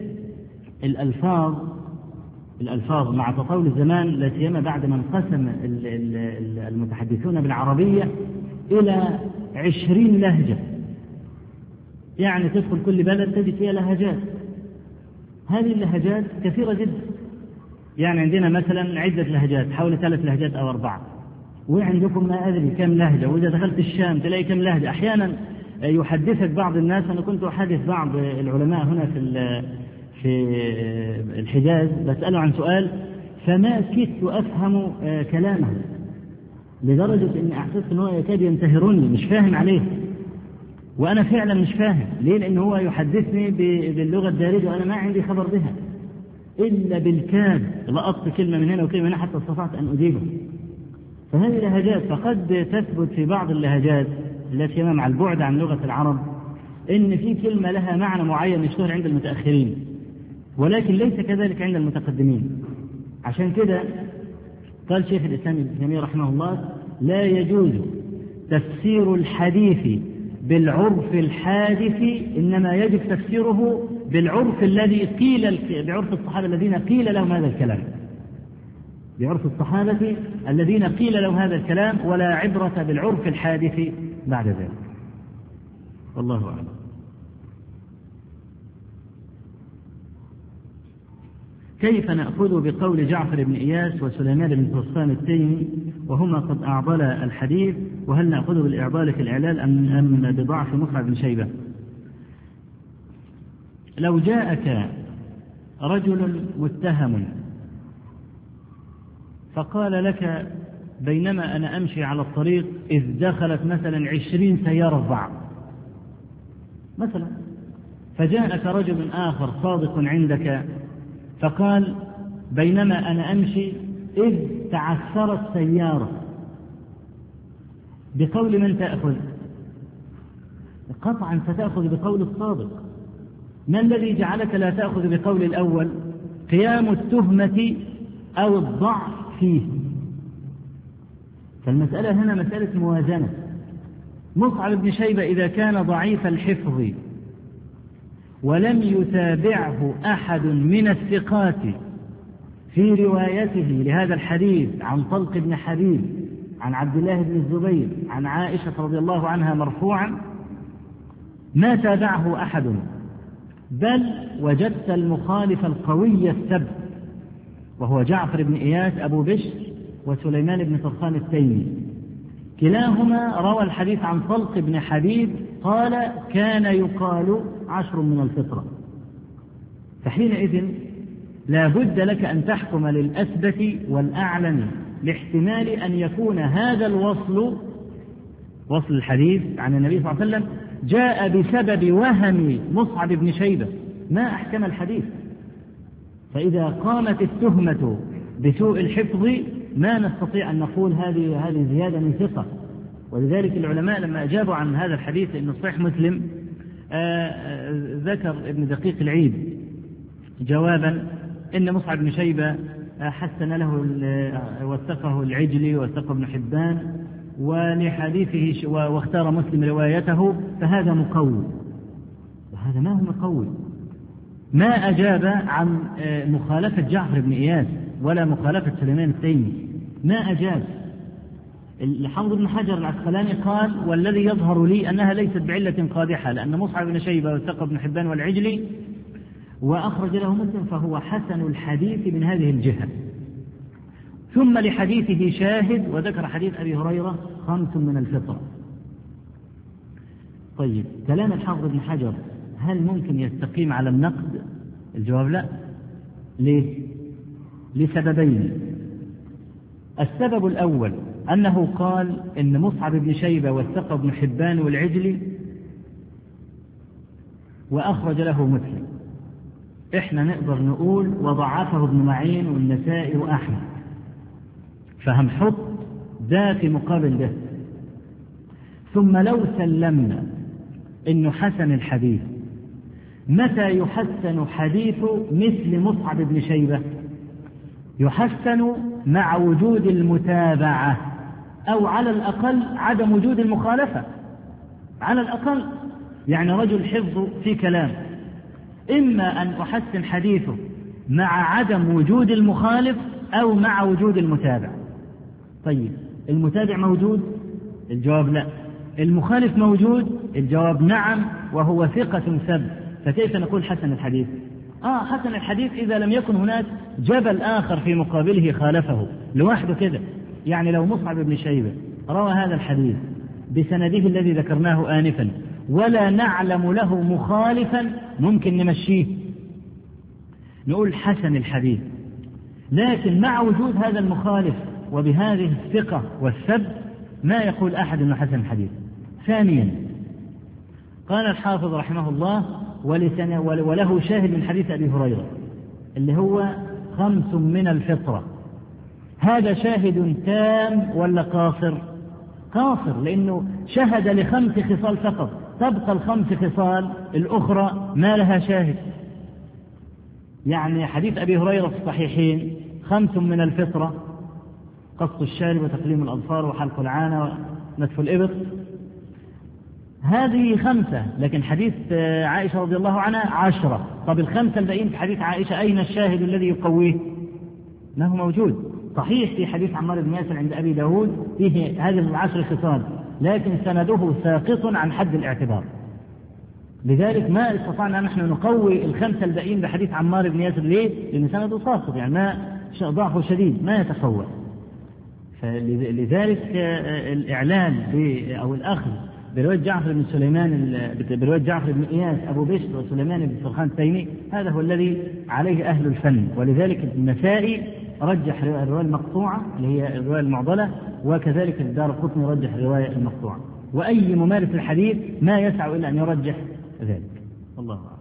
الألفاظ مع تطاول الزمان لا سيما بعد ما انقسم المتحدثون بالعربية إلى 20 لهجة، يعني تدخل كل بلد تجد فيها لهجات. هذه اللهجات كثيرة جدا، يعني عندنا مثلا عدة لهجات حوالي 3 لهجات أو 4، وعندكم ما أدري كم لهجة، وإذا دخلت الشام تلاقي كم لهجة. أحيانا يحدثك بعض الناس، أنا كنت أحدث بعض العلماء هنا في الحجاز بسأله عن سؤال فما كدت أفهم كلامه، لدرجة أني أحسست أنه يكاد ينتهرني، مش فاهم عليه، وأنا فعلا مش فاهم. ليه؟ لأنه هو يحدثني باللغة الدارجة وأنا ما عندي خبر بها إلا بالكاد، لقطت كلمة من هنا وكلمة من هنا حتى استطعت أن أجيبه. فهذه لهجات، فقد تثبت في بعض اللهجات التي مع البعد عن لغة العرب إن في كلمة لها معنى معين يشتهر عند المتأخرين، ولكن ليس كذلك عند المتقدمين. عشان كده قال شيخ الإسلام ابن تيمية رحمه الله للا يجوز تفسير الحديث بالعرف الحادث، إنما يجب تفسيره بالعرف الذي قيل، بعرف الصحابة الذين قيل لهم هذا الكلام، بعرف الصحابة الذين قيل لهم هذا الكلام، ولا عبرة بالعرف الحادث بعد ذلك. والله أعلم. كيف نأخذ بقول جعفر بن إياس وسليمان بن طرخان التيمي وهما قد أعضلا الحديث، وهل نأخذ بالإعضال في الإعلال أم بضعف مصعب بن شيبة؟ لو جاءك رجل متهم فقال لك بينما أنا أمشي على الطريق إذ دخلت مثلا 20 سيارة في بعض مثلا، فجاءك رجل آخر صادق عندك فقال بينما أنا أمشي إذ تعثرت سيارة، بقول من تأخذ؟ قطعا ستأخذ بقول الصادق. ما الذي جعلك لا تأخذ بقول الأول؟ قيام التهمة أو الضعف فيه. فالمسألة هنا مسألة موازنة. مصعب بن شيبة إذا كان ضعيف الحفظ ولم يتابعه أحد من الثقات في روايته لهذا الحديث عن طلق بن حبيب عن عبد الله بن الزبير عن عائشة رضي الله عنها مرفوعا، ما تابعه أحد، بل وجدت المخالف القوي الثبت وهو جعفر بن إياس أبو بشر وسليمان بن طرخان التيمي، كلاهما روى الحديث عن طلق بن حبيب قال كان يقال 10 من الفطرة. فحينئذ لا بد لك أن تحكم للأثبت والأعلم، لاحتمال أن يكون هذا الوصل، وصل الحديث عن النبي صلى الله عليه وسلم، جاء بسبب وهم مصعب بن شيبة ما أحكم الحديث. فإذا قامت التهمة بسوء الحفظ ما نستطيع أن نقول هذه زيادة من ثقة. ولذلك العلماء لما أجابوا عن هذا الحديث إن صحيح مسلم ذكر ابن دقيق العيد جوابا إن مصعب بن شيبة حسن له وثقه العجلي وثقه ابن حبان ولحديثه واختار مسلم روايته، فهذا مقوي، وهذا ما هو مقوي. ما أجاب عن مخالفة جعفر بن إياس ولا مخالفة سليمان التيمي، ما أجاب. الحافظ بن حجر العسقلاني قال: والذي يظهر لي أنها ليست بعلة قادحة، لأن مصعب بن شيبة وثقه ابن حبان والعجلي وأخرج له مسلم، فهو حسن الحديث من هذه الجهة. ثم لحديثه شاهد، وذكر حديث أبي هريرة 5 من الفطرة. طيب، كلام الحافظ بن حجر هل ممكن يستقيم على النقد؟ الجواب لا. ليه؟ لسببين. السبب الأول أنه قال إن مصعب بن شيبة وثقه ابن حبان والعجلي وأخرج له مسلم. إحنا نقدر نقول وضعفه ابن معين والنسائي وأحمد، فهنحط ده في مقابل ده. ثم لو سلمنا إنه حسن الحديث، متى يحسن حديث مثل مصعب بن شيبة؟ يحسن مع وجود المتابعة، أو على الأقل عدم وجود المخالفة. على الأقل يعني رجل حفظه في كلام، إما أن أحسن حديثه مع عدم وجود المخالف أو مع وجود المتابع. طيب، المتابع موجود؟ الجواب لا. المخالف موجود؟ الجواب نعم، وهو ثقة ثبت. فكيف نقول حسن الحديث؟ حسن الحديث إذا لم يكن هناك جبل آخر في مقابله خالفه لوحده كده. يعني لو مصعب بن شيبة روى هذا الحديث بسنده الذي ذكرناه آنفا ولا نعلم له مخالفا، ممكن نمشيه نقول حسن الحديث. لكن مع وجود هذا المخالف وبهذه الثقة والثبت ما يقول أحد أنه حسن الحديث. ثانيا، قال الحافظ رحمه الله: وله شاهد من حديث أبي هريرة اللي هو 5 من الفطرة. هذا شاهد تام ولا قاصر؟ قاصر، لأنه شهد ل5 خصال فقط، تبقى ال5 خصال الأخرى ما لها شاهد. يعني حديث أبي هريرة في الصحيحين 5 من الفطرة: قص الشارب وتقليم الأظفار وحلق العانة ونتف الإبط، هذه 5. لكن حديث عائشة رضي الله عنها 10. طب ال5 الباقيين في حديث عائشة أين الشاهد الذي يقويه؟ ما هو موجود. صحيح في حديث عمار بن ياسر عند أبي داود فيه هذه 10 خصال، لكن سنده ساقط عن حد الاعتبار. لذلك ما استطعنا نحن نقوي ال5 الباقيين بحديث عمار بن ياسر. ليه؟ لأن سنده ساقط، يعني ما ضعفه شديد ما يتقوى. فلذلك الإعلان أو الأخذ برواية جعفر بن سليمان، برواية جعفر بن إياس أبو بشر وسليمان بن سرخان التيمي، هذا هو الذي عليه أهل الفن. ولذلك النسائي رجح الرواية المقطوعة اللي هي الرواية المعضلة، وكذلك الدارقطني رجح الرواية المقطوعة. وأي ممارس الحديث ما يسعى إلا أن يرجح ذلك. الله أعلم.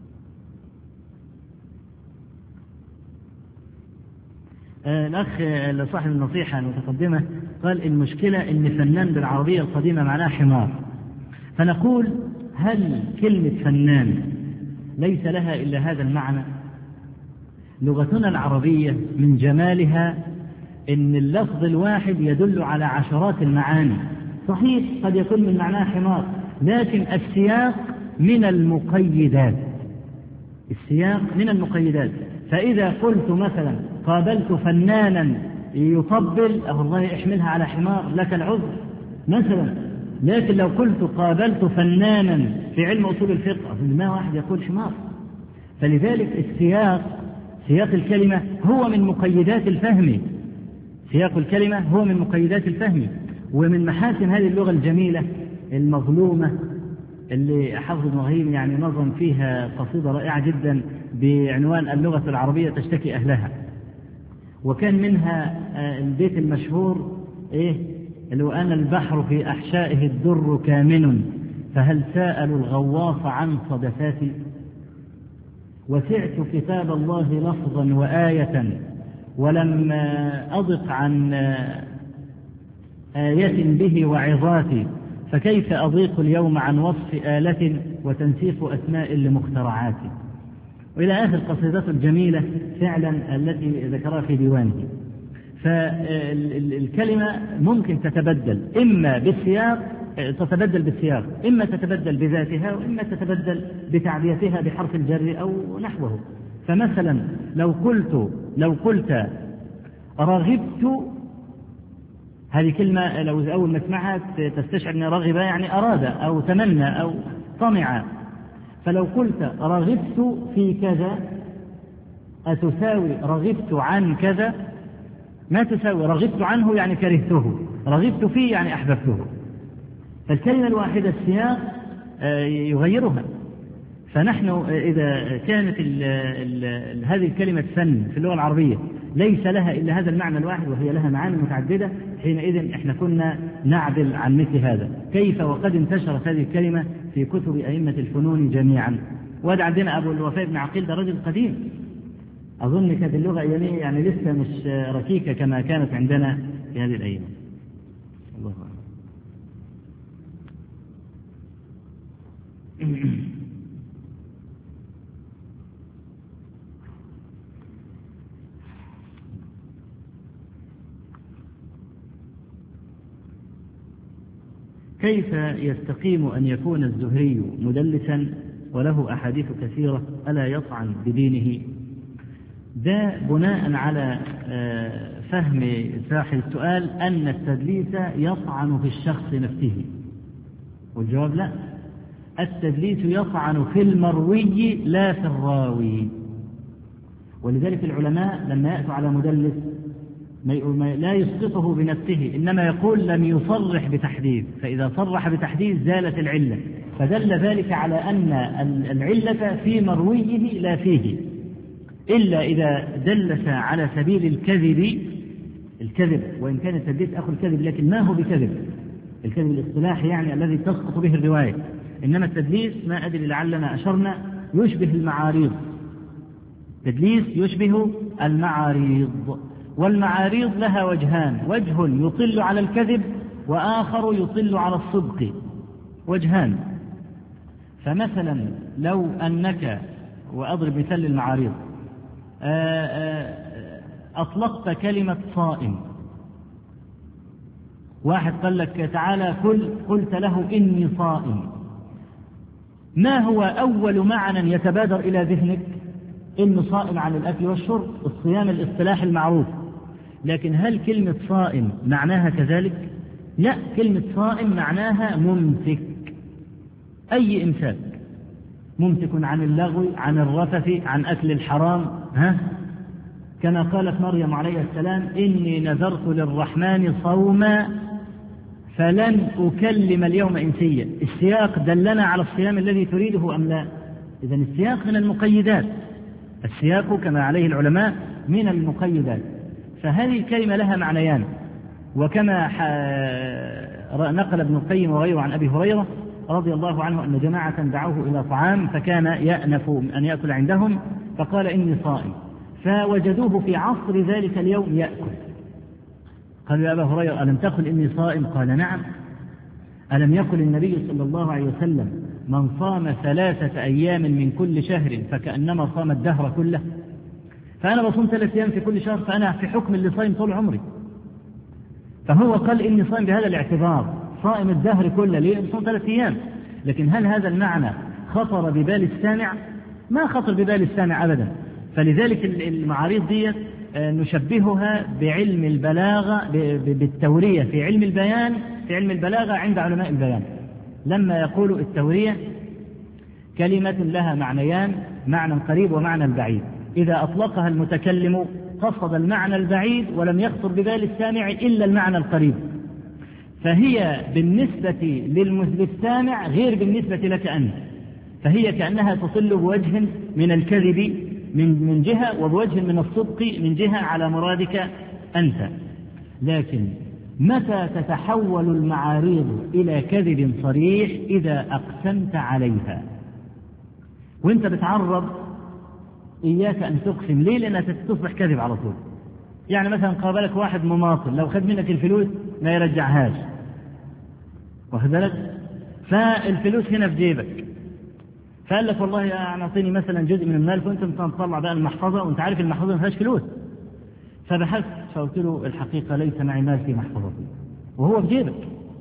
الأخ صاحب النصيحة المتقدمة قال: المشكلة إن فنان بالعربية القديمة معناه حمار. فنقول: هل كلمة فنان ليس لها إلا هذا المعنى؟ لغتنا العربية من جمالها إن اللفظ الواحد يدل على عشرات المعاني. صحيح قد يكون من معناه حمار، لكن السياق من المقيدات. السياق من المقيدات. فإذا قلت مثلا قابلت فنانا يطبل، والله احملها على حمار لك العذر مثلا. لكن لو قلت قابلت فنانا في علم أصول الفقه، ما واحد يقول حمار. فلذلك السياق، سياق الكلمة هو من مقيدات الفهم. سياق الكلمة هو من مقيدات الفهم. ومن محاسن هذه اللغة الجميلة المظلومة اللي حافظ ابن رهيم يعني نظم فيها قصيدة رائعة جدا بعنوان اللغة العربية تشتكي أهلها، وكان منها البيت المشهور لو أن البحر في أحشائه الدر كامن، فهل سألوا الغواص عن صدفاتي؟ وسعت كتاب الله لفظا وآية، ولم أضق عن آية به وعظاتي، فكيف أضيق اليوم عن وصف آلة وتنسيق أسماء لمخترعاتي؟ وإلى آخر قصيدته الجميلة فعلا التي ذكرها في ديوانه. فالكلمة ممكن تتبدل إما بالسياق، إما تتبدل بذاتها، وإما تتبدل بتعديتها بحرف الجر أو نحوه. فمثلا لو قلت رغبت، هذه كلمة لو أول ما تسمعها تستشعر أن رغب يعني أراد أو تمنى أو طمع. فلو قلت رغبت في كذا أتساوي رغبت عن كذا؟ ما تساوي. رغبت عنه يعني كرهته، رغبت فيه يعني أحببته. فالكلمة الواحدة السياق يغيرها. فنحن إذا كانت هذه الكلمة فن في اللغة العربية ليس لها إلا هذا المعنى الواحد وهي لها معاني متعددة، حينئذ إحنا كنا نعدل عن مثل هذا. كيف وقد انتشرت هذه الكلمة في كتب أئمة الفنون جميعا. وهذا عندنا أبو الوفاء بن عقيل، ده رجل قديم، أظن كانت اللغة يعني لسه مش ركيكة كما كانت عندنا في هذه الأيام. الله أكبر. كيف يستقيم أن يكون الزهري مدلسا وله أحاديث كثيرة ألا يطعن بدينه؟ ده بناء على فهم صاحب السؤال أن التدليس يطعن في الشخص نفسه، والجواب لا، التدليس يطعن في المروي لا في الراوي. ولذلك العلماء لما يأتوا على مدلس لا يسقطه بنفسه، إنما يقول لم يصرح بتحديث، فإذا صرح بتحديث زالت العلة، فدل ذلك على أن العلة في مرويه لا فيه، إلا إذا دلس على سبيل الكذب، وإن كان التدليس أخو الكذب لكن ما هو بكذب، الكذب الاصطلاحي يعني الذي تسقط به الرواية. إنما التدليس ما أدري لعلنا أشرنا يشبه المعاريض، التدليس يشبه المعاريض، والمعاريض لها وجهان، وجه يطل على الكذب وآخر يطل على الصدق، وجهان. فمثلا لو أنك، وأضرب مثال للمعاريض، أطلقت كلمة صائم، واحد قال لك تعالى كل، قلت له إني صائم، ما هو أول معنى يتبادر إلى ذهنك؟ إنه صائم عن الأكل والشرب، الصيام الاصطلاح المعروف. لكن هل كلمة صائم معناها كذلك؟ لا، كلمة صائم معناها ممسك، أي إمساك، ممسك عن اللغو، عن الرفث، عن أكل الحرام، كما قالت مريم عليه السلام إني نذرت للرحمن صوما فلن أكلم اليوم إنسيا. السياق دلنا على الصيام الذي تريده أم لا؟ إذن السياق من المقيدات، السياق كما عليه العلماء من المقيدات. فهذه الكلمة لها معنيان، وكما نقل ابن القيم وغيره عن أبي هريرة رضي الله عنه أن جماعة دعوه إلى طعام فكان يأنف أن يأكل عندهم، فقال إني صائم، فوجدوه في عصر ذلك اليوم يأكل. قالوا يا أبا هريرة ألم تقل إني صائم؟ قال نعم. ألم يقل النبي صلى الله عليه وسلم من صام 3 أيام من كل شهر فكأنما صام الدهر كله؟ فأنا بصوم 3 أيام في كل شهر، فأنا في حكم اللي صايم طول عمري. فهو قال إني صائم بهذا الاعتبار، صائم الدهر كله، ليه؟ بصوم 3 أيام. لكن هل هذا المعنى خطر ببال السامع؟ ما خطر ببال السامع أبدا. فلذلك المعاريض دي نشبهها بعلم البلاغة، بالتورية في علم البيان، في علم البلاغة عند علماء البيان، لما يقول التورية كلمة لها معنيان، معنى قريب ومعنى بعيد، إذا أطلقها المتكلم قصد المعنى البعيد ولم يخطر ببال السامع إلا المعنى القريب، فهي بالنسبة للسامع غير بالنسبة لك أنت، فهي كأنها تصل بوجه من الكذب من جهة، وبوجه من الصدق من جهة على مرادك أنت. لكن متى تتحول المعاريض إلى كذب صريح؟ إذا أقسمت عليها، وانت بتعرض إياك أن تقسم. ليه؟ لأنها تصبح كذب على طول. يعني مثلا قابلك واحد مماطل، لو خد منك الفلوس ما يرجعهاش، واخد بالك؟ فالفلوس هنا في جيبك، فقال لك والله أعطيني مثلا جزء من المال، وأنت تطلع بقى المحفظة وأنت عارف المحفظة ما فيهاش فلوس. فبحثت فقلت له الحقيقة ليس معي مال في محفظتي، وهو في جيبك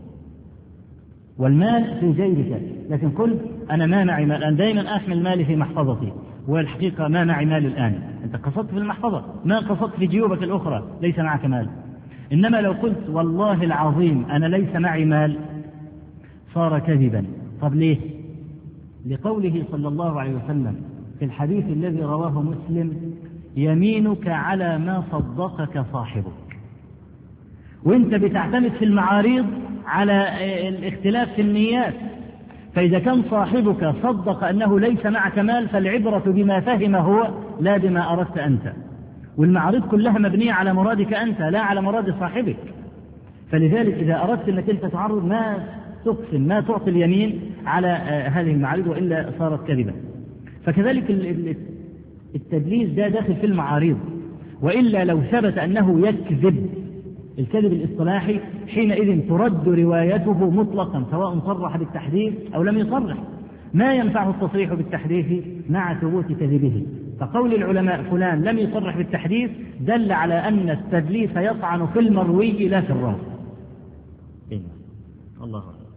والمال في جيبك، لكن قلت أنا ما معي مال، أنا دائما أحمل مالي في محفظتي، والحقيقة ما معي مال الآن. أنت قصدت في المحفظة، ما قصدت في جيوبك الأخرى ليس معك مال. إنما لو قلت والله العظيم أنا ليس معي مال صار كذبا. طب ليه؟ لقوله صلى الله عليه وسلم في الحديث الذي رواه مسلم: يمينك على ما صدقك صاحبك. وانت بتعتمد في المعاريض على الاختلاف في النيات، فإذا كان صاحبك صدق أنه ليس معك مال فالعبرة بما فهم هو لا بما أردت أنت، والمعارض كلها مبنية على مرادك أنت لا على مراد صاحبك. فلذلك إذا أردت أنك أنت تعرض ما تقسم، ما تعطي اليمين على هذه المعارض، وإلا صارت كذبا. فكذلك التدليس ده داخل في المعارض، وإلا لو ثبت أنه يكذب الكذب الاصطلاحي حينئذ ترد روايته مطلقا، سواء صرح بالتحديث أو لم يصرح، ما ينفعه التصريح بالتحديث مع ثبوت كذبه. فقول العلماء فلان لم يصرح بالتحديث دل على أن التدليس يطعن في المروي لا في الراوي. الله أكبر.